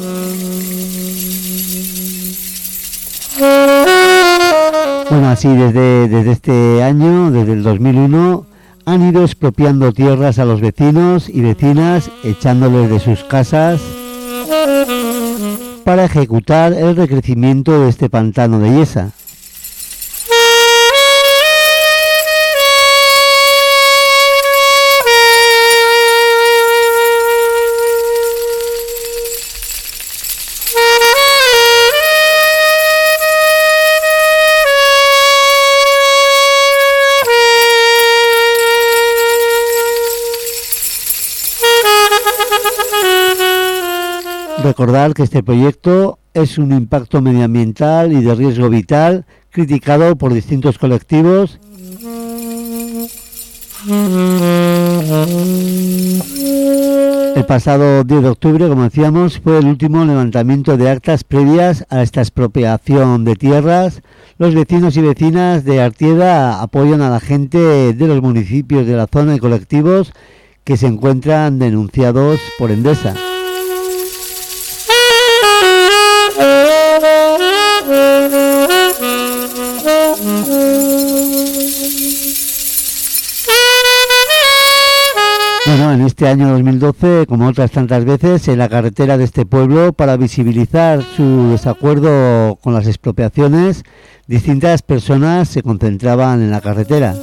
Bueno, así desde, desde este año, desde el dos mil uno, han ido expropiando tierras a los vecinos y vecinas, echándoles de sus casas para ejecutar el recrecimiento de este pantano de Illesa. Recordar que este proyecto es un impacto medioambiental y de riesgo vital criticado por distintos colectivos El pasado diez de octubre, como decíamos, fue el último levantamiento de actas previas a esta expropiación de tierras. Los vecinos y vecinas de Artieda apoyan a la gente de los municipios de la zona y colectivos que se encuentran denunciados por Endesa. Bueno, en este año dos mil doce, como otras tantas veces, en la carretera de este pueblo, para visibilizar su desacuerdo con las expropiaciones, distintas personas se concentraban en la carretera.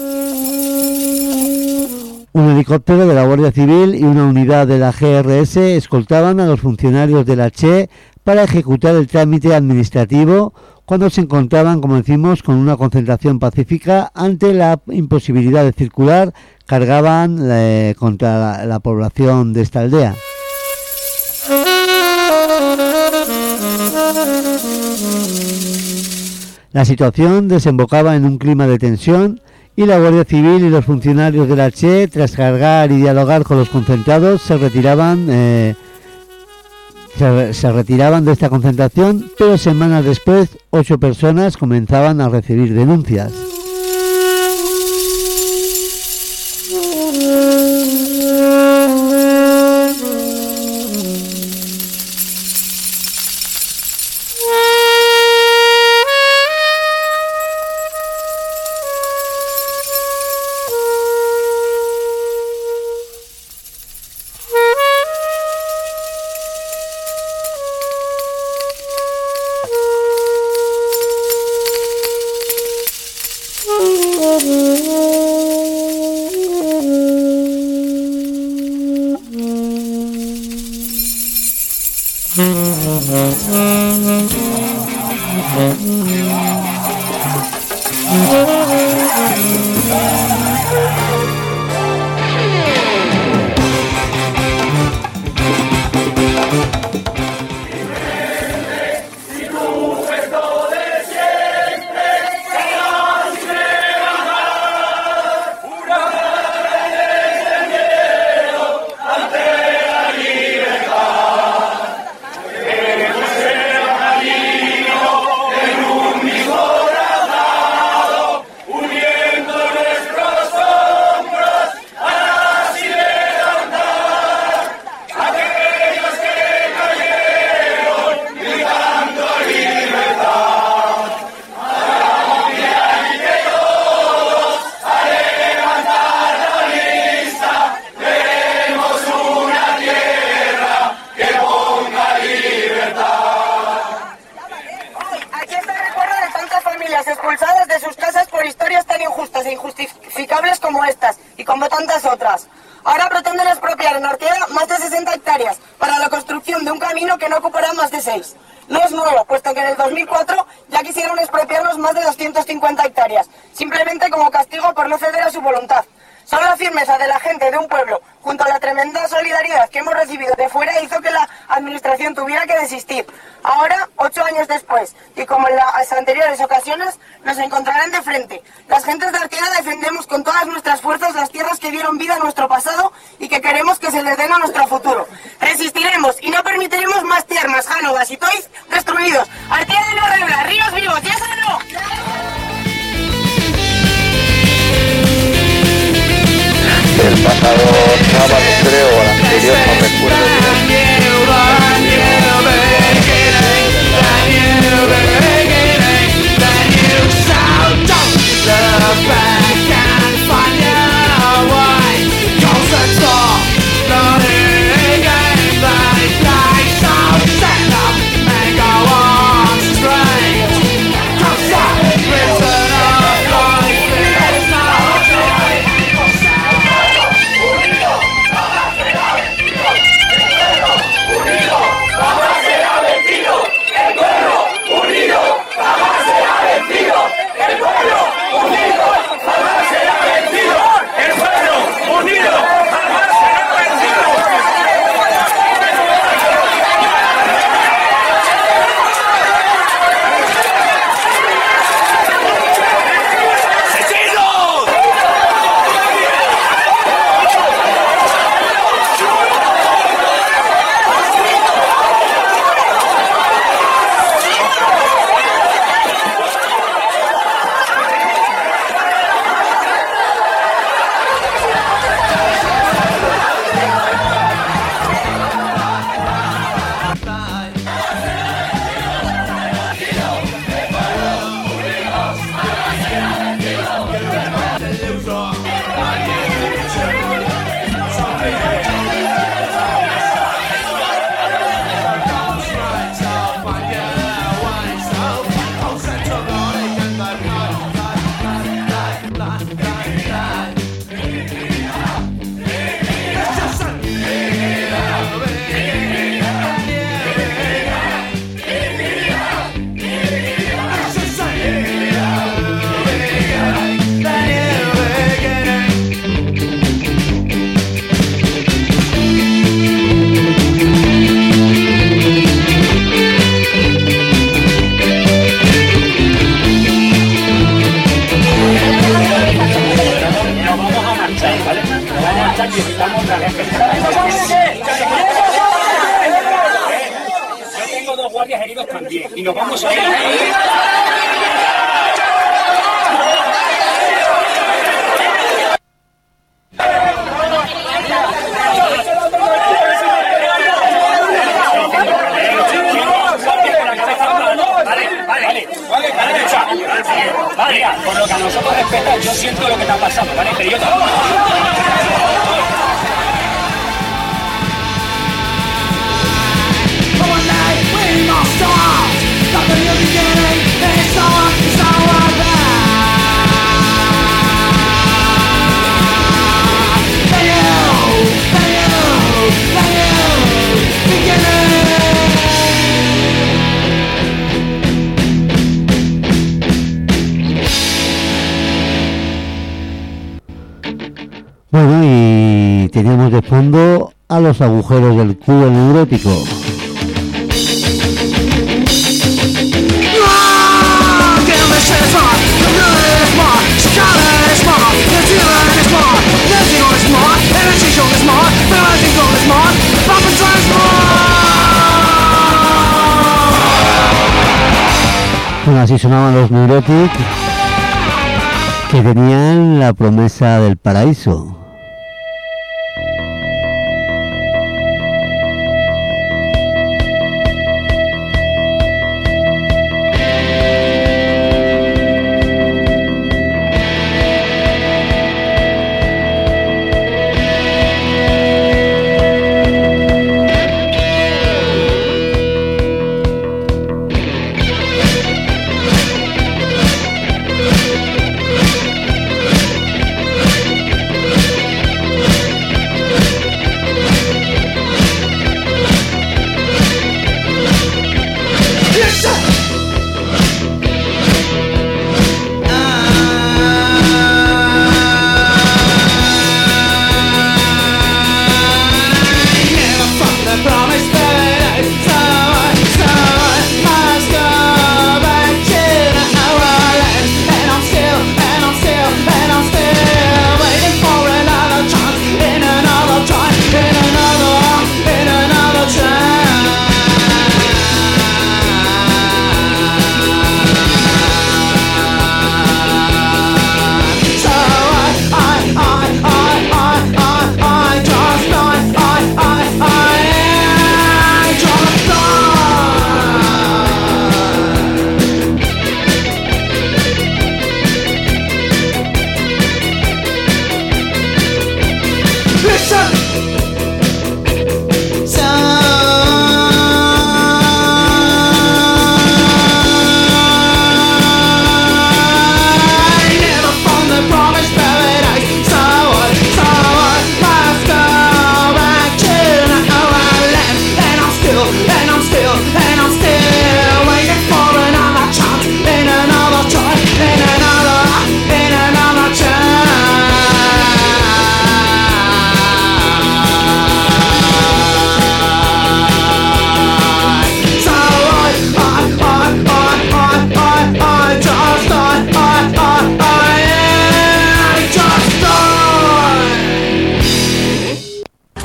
Un helicóptero de la Guardia Civil y una unidad de la G R S escoltaban a los funcionarios de la Che para ejecutar el trámite administrativo cuando se encontraban, como decimos, con una concentración pacífica ante la imposibilidad de circular. Cargaban eh, contra la, la población de esta aldea. La situación desembocaba en un clima de tensión y la Guardia Civil y los funcionarios de la Che, tras cargar y dialogar con los concentrados, se retiraban eh, se, se retiraban de esta concentración, pero semanas después, ocho personas comenzaban a recibir denuncias. Unidos. Artigas no regla, ríos vivos, ¿ya o no? El pasado sábado, creo, o el anterior, no recuerdo bien. Y nos vamos a ir. Vale, por lo que a nosotros respecta, yo siento lo que está pasando, ¿vale? Pero yo también. Bueno, y teníamos de fondo a los agujeros del cubo neurótico. Bueno, así sonaban los Neurotic, que tenían la promesa del paraíso.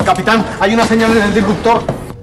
Capitán, hay una señal en el disruptor.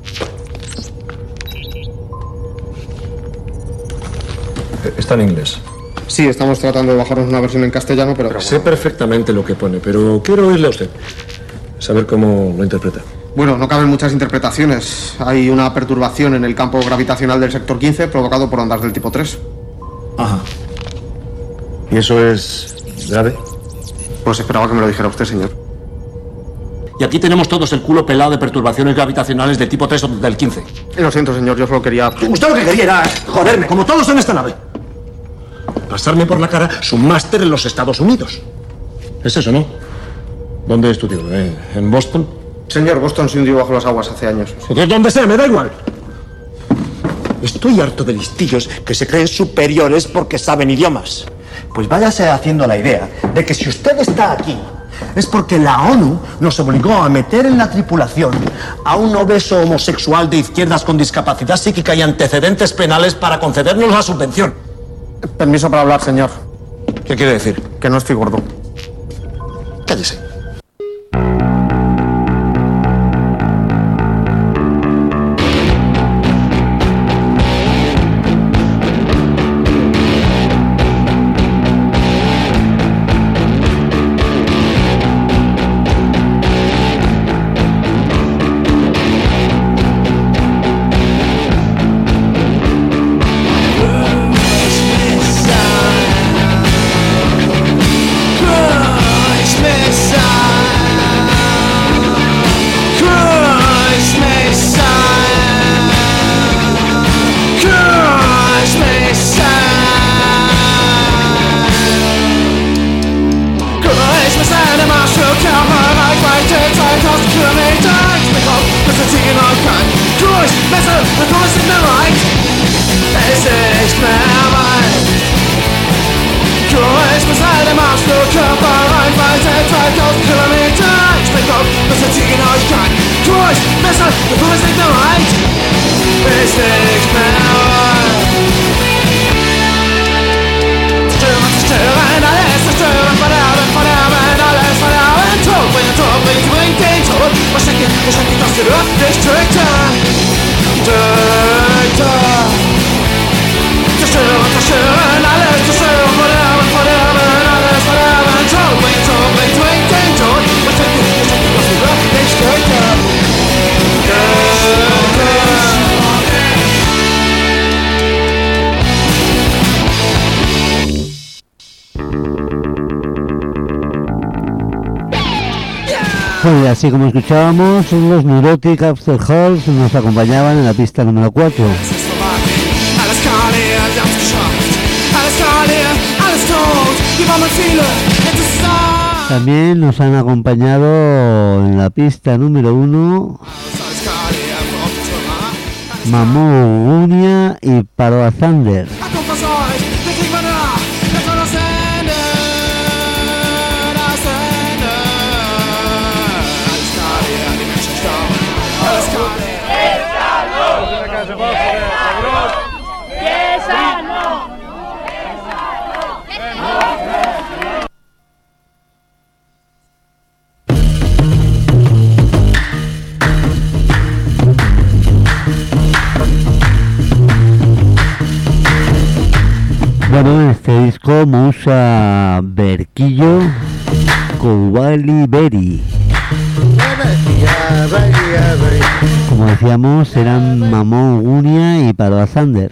Está en inglés. Sí, estamos tratando de bajarnos una versión en castellano, pero... Sé perfectamente lo que pone, pero quiero oírle a usted. Saber cómo lo interpreta. Bueno, no caben muchas interpretaciones. Hay una perturbación en el campo gravitacional del sector quince provocado por ondas del tipo tres. Ajá. ¿Y eso es grave? Pues esperaba que me lo dijera usted, señor. Y aquí tenemos todos el culo pelado de perturbaciones gravitacionales de tipo tres o del quince. Lo siento, señor, yo solo quería... Usted lo que quería era joderme, como todos en esta nave. Pasarme por la cara su máster en los Estados Unidos. Es eso, ¿no? ¿Dónde estudió? ¿En, en Boston? Señor, Boston se hundió bajo las aguas hace años. Entonces, donde sea, me da igual. Estoy harto de listillos que se creen superiores porque saben idiomas. Pues váyase haciendo la idea de que si usted está aquí es porque la ONU nos obligó a meter en la tripulación a un obeso homosexual de izquierdas con discapacidad psíquica y antecedentes penales para concedernos la subvención. Permiso para hablar, señor. ¿Qué quiere decir? Que no estoy gordo. Cállese. Bueno, y así como escuchábamos, los Neurotic After Halls nos acompañaban en la pista número cuatro. También nos han acompañado en la pista número uno Mamou Gunia y Paroa Thunder. Bueno, en este disco Musa Berquillo Kouali Beri. Como decíamos, eran Mamou Gunia y Paroa Thunder.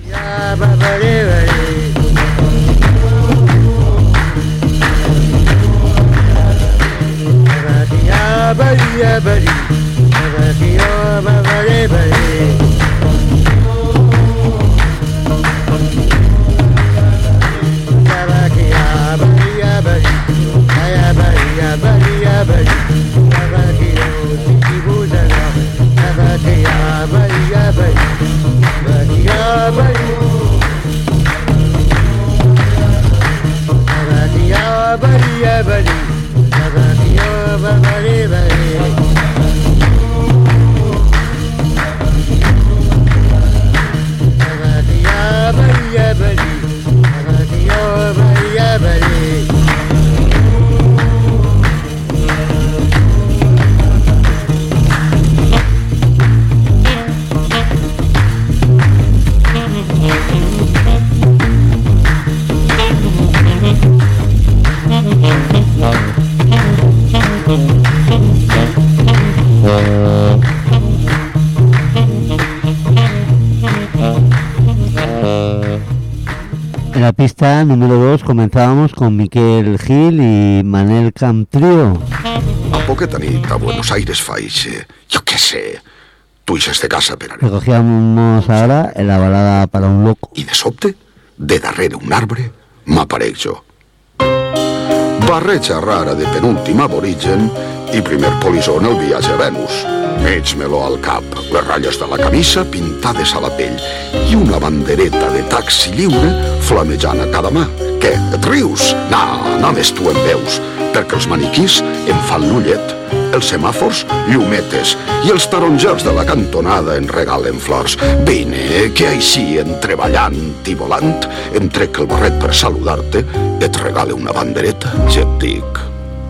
En la pista número dos comenzábamos con Miquel Gil y Manel Camp Trio. A poqueta nit a Buenos Aires faixe, jo què sé, tuixes de casa per anar. Recogíamos ahora en la balada para un loco. I de sobte, de darrere un arbre, m'aparec jo. Barreja rara de penúltim aborigen i primer polissó en el viatge a Venus. Mig meló al cap, les ratlles de la camisa pintades a la pell i una bandereta de taxi lliure flamejant a cada mà. Què, et rius? No, només tu em veus, perquè els maniquís em fan l'ullet, els semàfors llumetes i els tarongers de la cantonada en regalen flors. Vine, que així, entreballant i volant, em trec el barret per saludar-te, et regale una bandereta, ja et dic.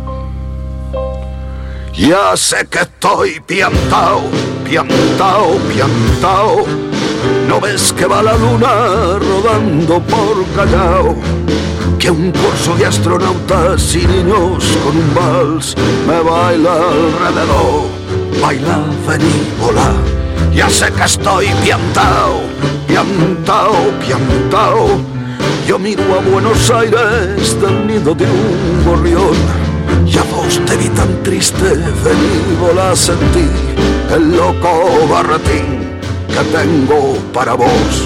Ya sé que estoy piantao, piantao, piantao. ¿No ves que va la luna rodando por Callao? Que un curso de astronautas y niños con un vals me baila alrededor. Baila, vení, volá. Ya sé que estoy piantao, piantao, piantao. Yo miro a Buenos Aires del nido de un gorrión. Y a vos te vi tan triste, vení, volá, sentí el loco barretín que tengo para vos.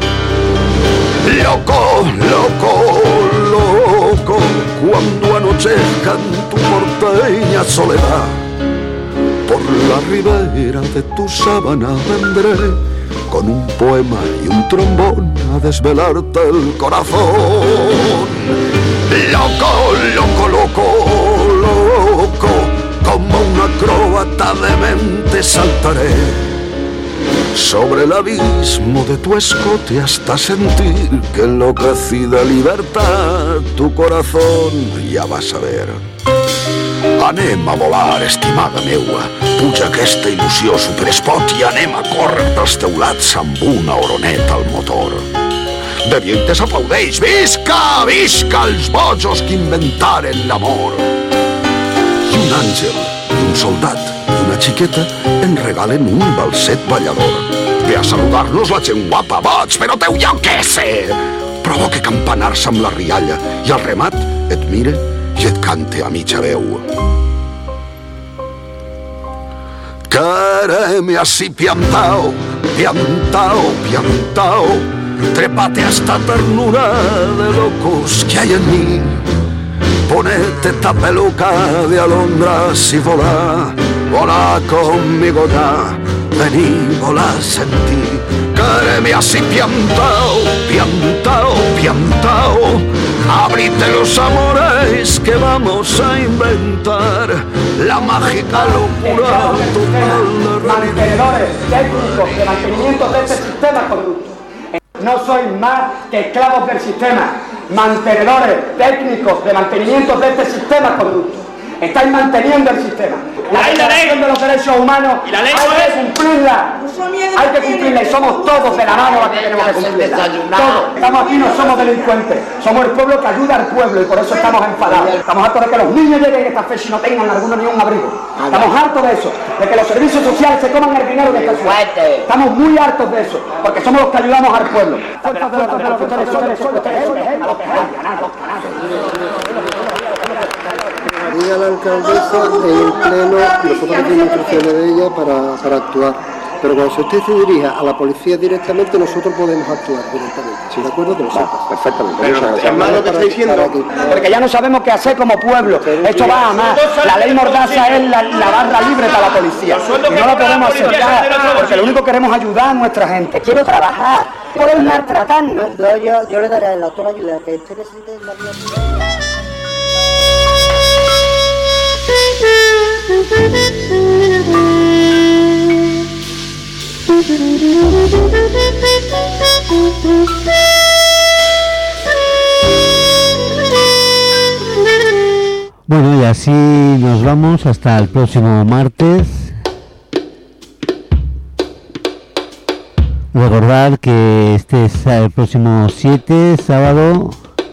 Loco, loco, loco, cuando anochezca en tu porteña soledad, por la ribera de tu sábana vendré con un poema y un trombón a desvelarte el corazón. Loco, loco, loco, loco, como un acróbata demente saltaré sobre el abismo de tu escote hasta sentir que enloquecida libertad tu corazón ja vas a ver. Anem a volar, estimada meua, puja aquesta il·lusió superespot i anem a córrer pels teulats amb una oroneta al motor. De vientes aplaudeix, visca, visca els bojos que inventaren l'amor. I un àngel, i un soldat, i una xiqueta en regalen un balset ballador. Ve a saludar-nos la gent guapa, boig, però teu jo què sé. Provoca campanars amb la rialla i al remat et mire i et cante a mitja veu. Quéreme así piantao, piantao, piantao. Trépate a esta ternura de locos que hay en mí. Ponete esta peluca de alondras y volá, volá conmigo ya. Vení, volá, sentí. Quéreme así piantao, piantao, piantao. Abrite los amores que vamos a inventar. La mágica locura total. Mantenedores técnicos de mantenimiento de este sistema corrupto. No sois más que esclavos del sistema, mantenedores técnicos de mantenimiento de este sistema corrupto. Estáis manteniendo el sistema. La Declaración de los Derechos Humanos hay que cumplirla. Hay que cumplirla y somos todos de la mano los que tenemos que cumplirla. Todos. Estamos aquí, no somos delincuentes. Somos el pueblo que ayuda al pueblo y por eso estamos enfadados. Estamos hartos de que los niños lleguen a esta fecha y no tengan alguno ni un abrigo. Estamos hartos de eso. De que los servicios sociales se coman el dinero de esta ciudad. Estamos muy hartos de eso. Porque somos los que ayudamos al pueblo. Diga la alcaldesa en el pleno, nosotros tenemos instrucciones de ella para, para actuar. Pero cuando usted se dirija a la policía directamente, nosotros podemos actuar directamente. ¿Sí? ¿De acuerdo? Que lo sepas. Perfectamente. Pero es más lo que está diciendo. Porque ya no sabemos qué hacer como pueblo. Esto va a más. La ley Mordaza es la, la barra libre para la policía. Y no la podemos aceptar. Porque lo único que queremos es ayudar a nuestra gente. Quiero trabajar. Pueden maltratarnos. No, yo, yo le daré la otra ayuda que usted necesite en la vida. Bueno, y así nos vamos hasta el próximo martes. Recordar que este es el próximo siete, sábado,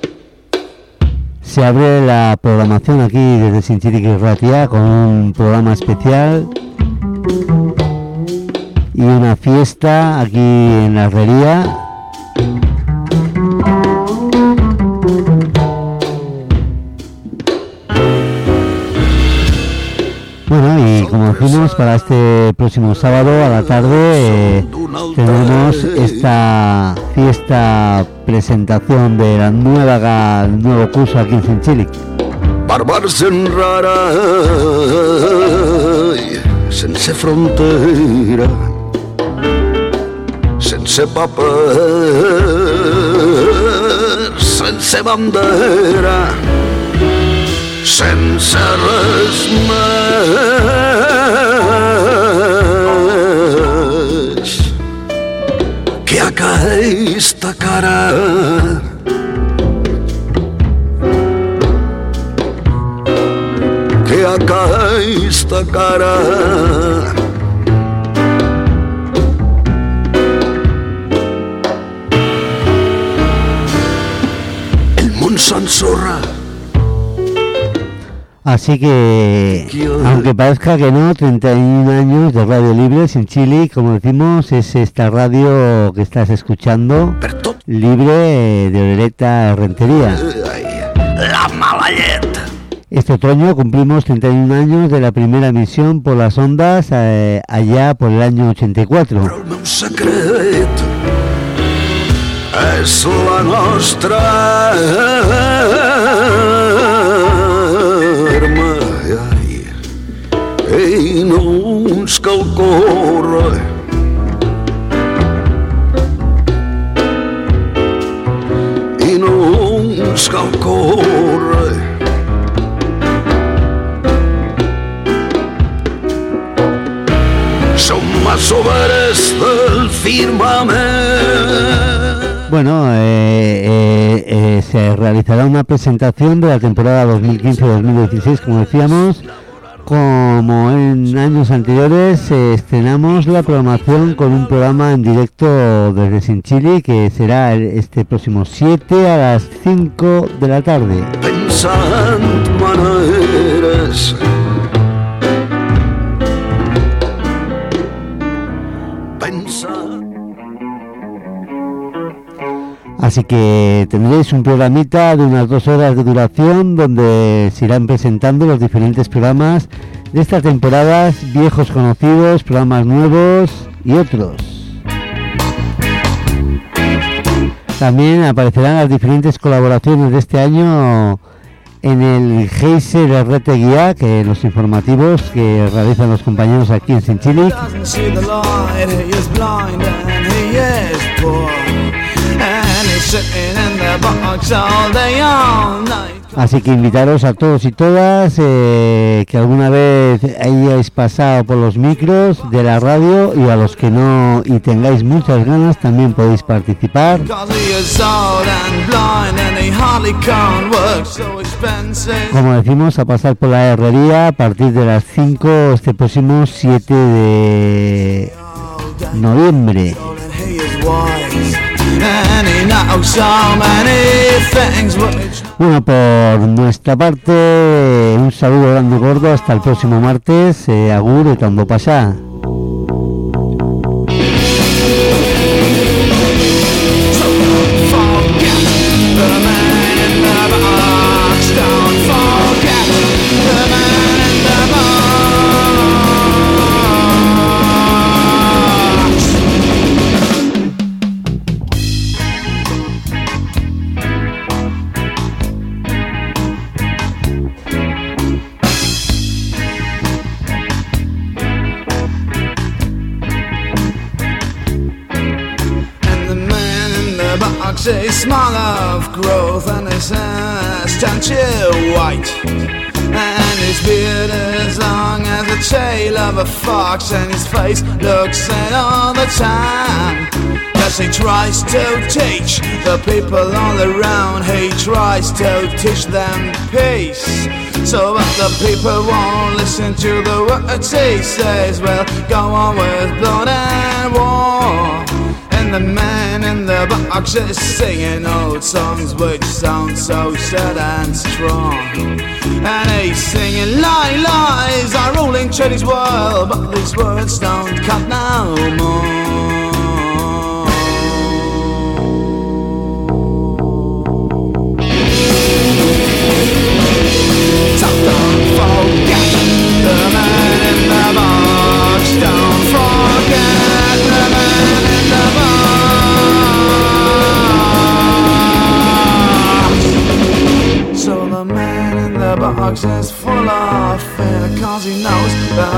se abre la programación aquí desde Sinchilic y Ratia con un programa especial y una fiesta aquí en la herrería. Bueno, y como decimos, para este próximo sábado a la tarde eh, tenemos esta fiesta presentación de la nueva el nuevo curso aquí en Chinchilic. Barbars rara, sense frontera, sense papers, sense bandera, sense res més que aquesta cara. Que aquesta cara. El món s'ensorra. Así que, aunque parezca que no, treinta y un años de Radio Libre Chinchilic, como decimos, es esta radio que estás escuchando, libre de Orereta Rentería. La mala llet. Este otoño cumplimos treinta y un años de la primera emisión por las ondas, eh, allá por el año ochenta y cuatro. Però el meu secret és la nostra arma. I no ens cal córrer. I no ens cal córrer. Som masoveres del firmament. Bueno, eh, eh, eh, se realizará una presentación de la temporada dos mil quince dos mil dieciséis, como decíamos. Como en años anteriores, eh, estrenamos la programación con un programa en directo desde Chinchilic, que será el, este próximo siete a las cinco de la tarde. Pensant maneres. Así que tendréis un programita de unas dos horas de duración donde se irán presentando los diferentes programas de estas temporadas, viejos conocidos, programas nuevos y otros. También aparecerán las diferentes colaboraciones de este año en el Geise de Rete Guía, que los informativos que realizan los compañeros aquí en Chinchilic. Así que invitaros a todos y todas eh, que alguna vez hayáis pasado por los micros de la radio, y a los que no y tengáis muchas ganas también podéis participar. Como decimos, a pasar por la herrería a partir de las cinco este próximo siete de noviembre. Bueno, por nuestra parte, un saludo grande y gordo, hasta el próximo martes, eh, agur y tambo pasá. A smile of growth, and his hair stanch white, and his beard as long as the tail of a fox, and his face looks sad all the time. Cause he tries to teach the people all around, he tries to teach them peace. So but the people won't listen to the words he says. Well, go on with blood and war. And the man in the box is singing old songs which sound so sad and strong. And he's singing lie, lies are ruling Chinese world, but these words don't cut no more. So don't forget the man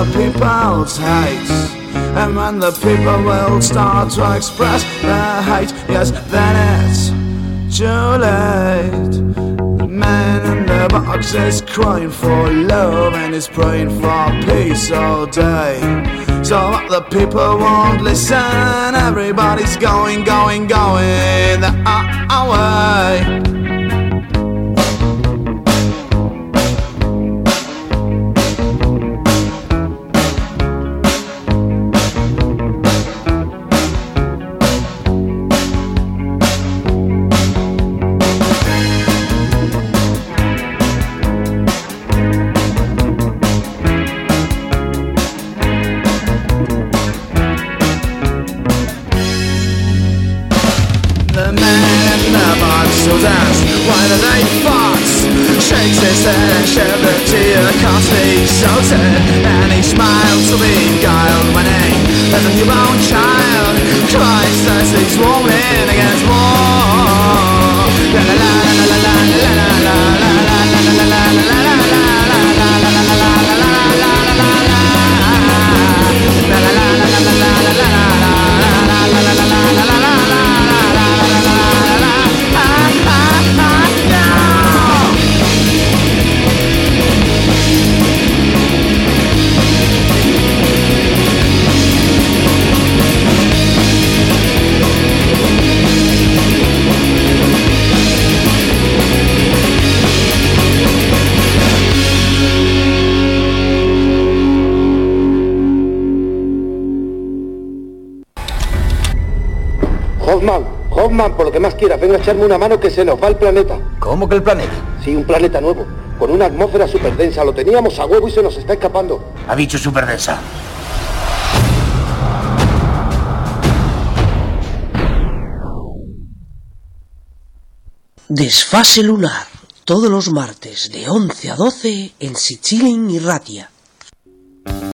people take, and when the people will start to express their hate, yes, then it's too late. The man in the box is crying for love and is praying for peace all day. So the people won't listen, everybody's going, going, going their way. And he smiles to be beguiled when he has a newborn child cries as he's warming against war. La la la la la la la la la la la la Hoffman, Hoffman, por lo que más quieras, venga a echarme una mano que se nos va el planeta. ¿Cómo que el planeta? Sí, un planeta nuevo, con una atmósfera superdensa. Lo teníamos a huevo y se nos está escapando. Ha dicho superdensa. Desfase lunar, todos los martes de once a doce en Sicilin y Ratia.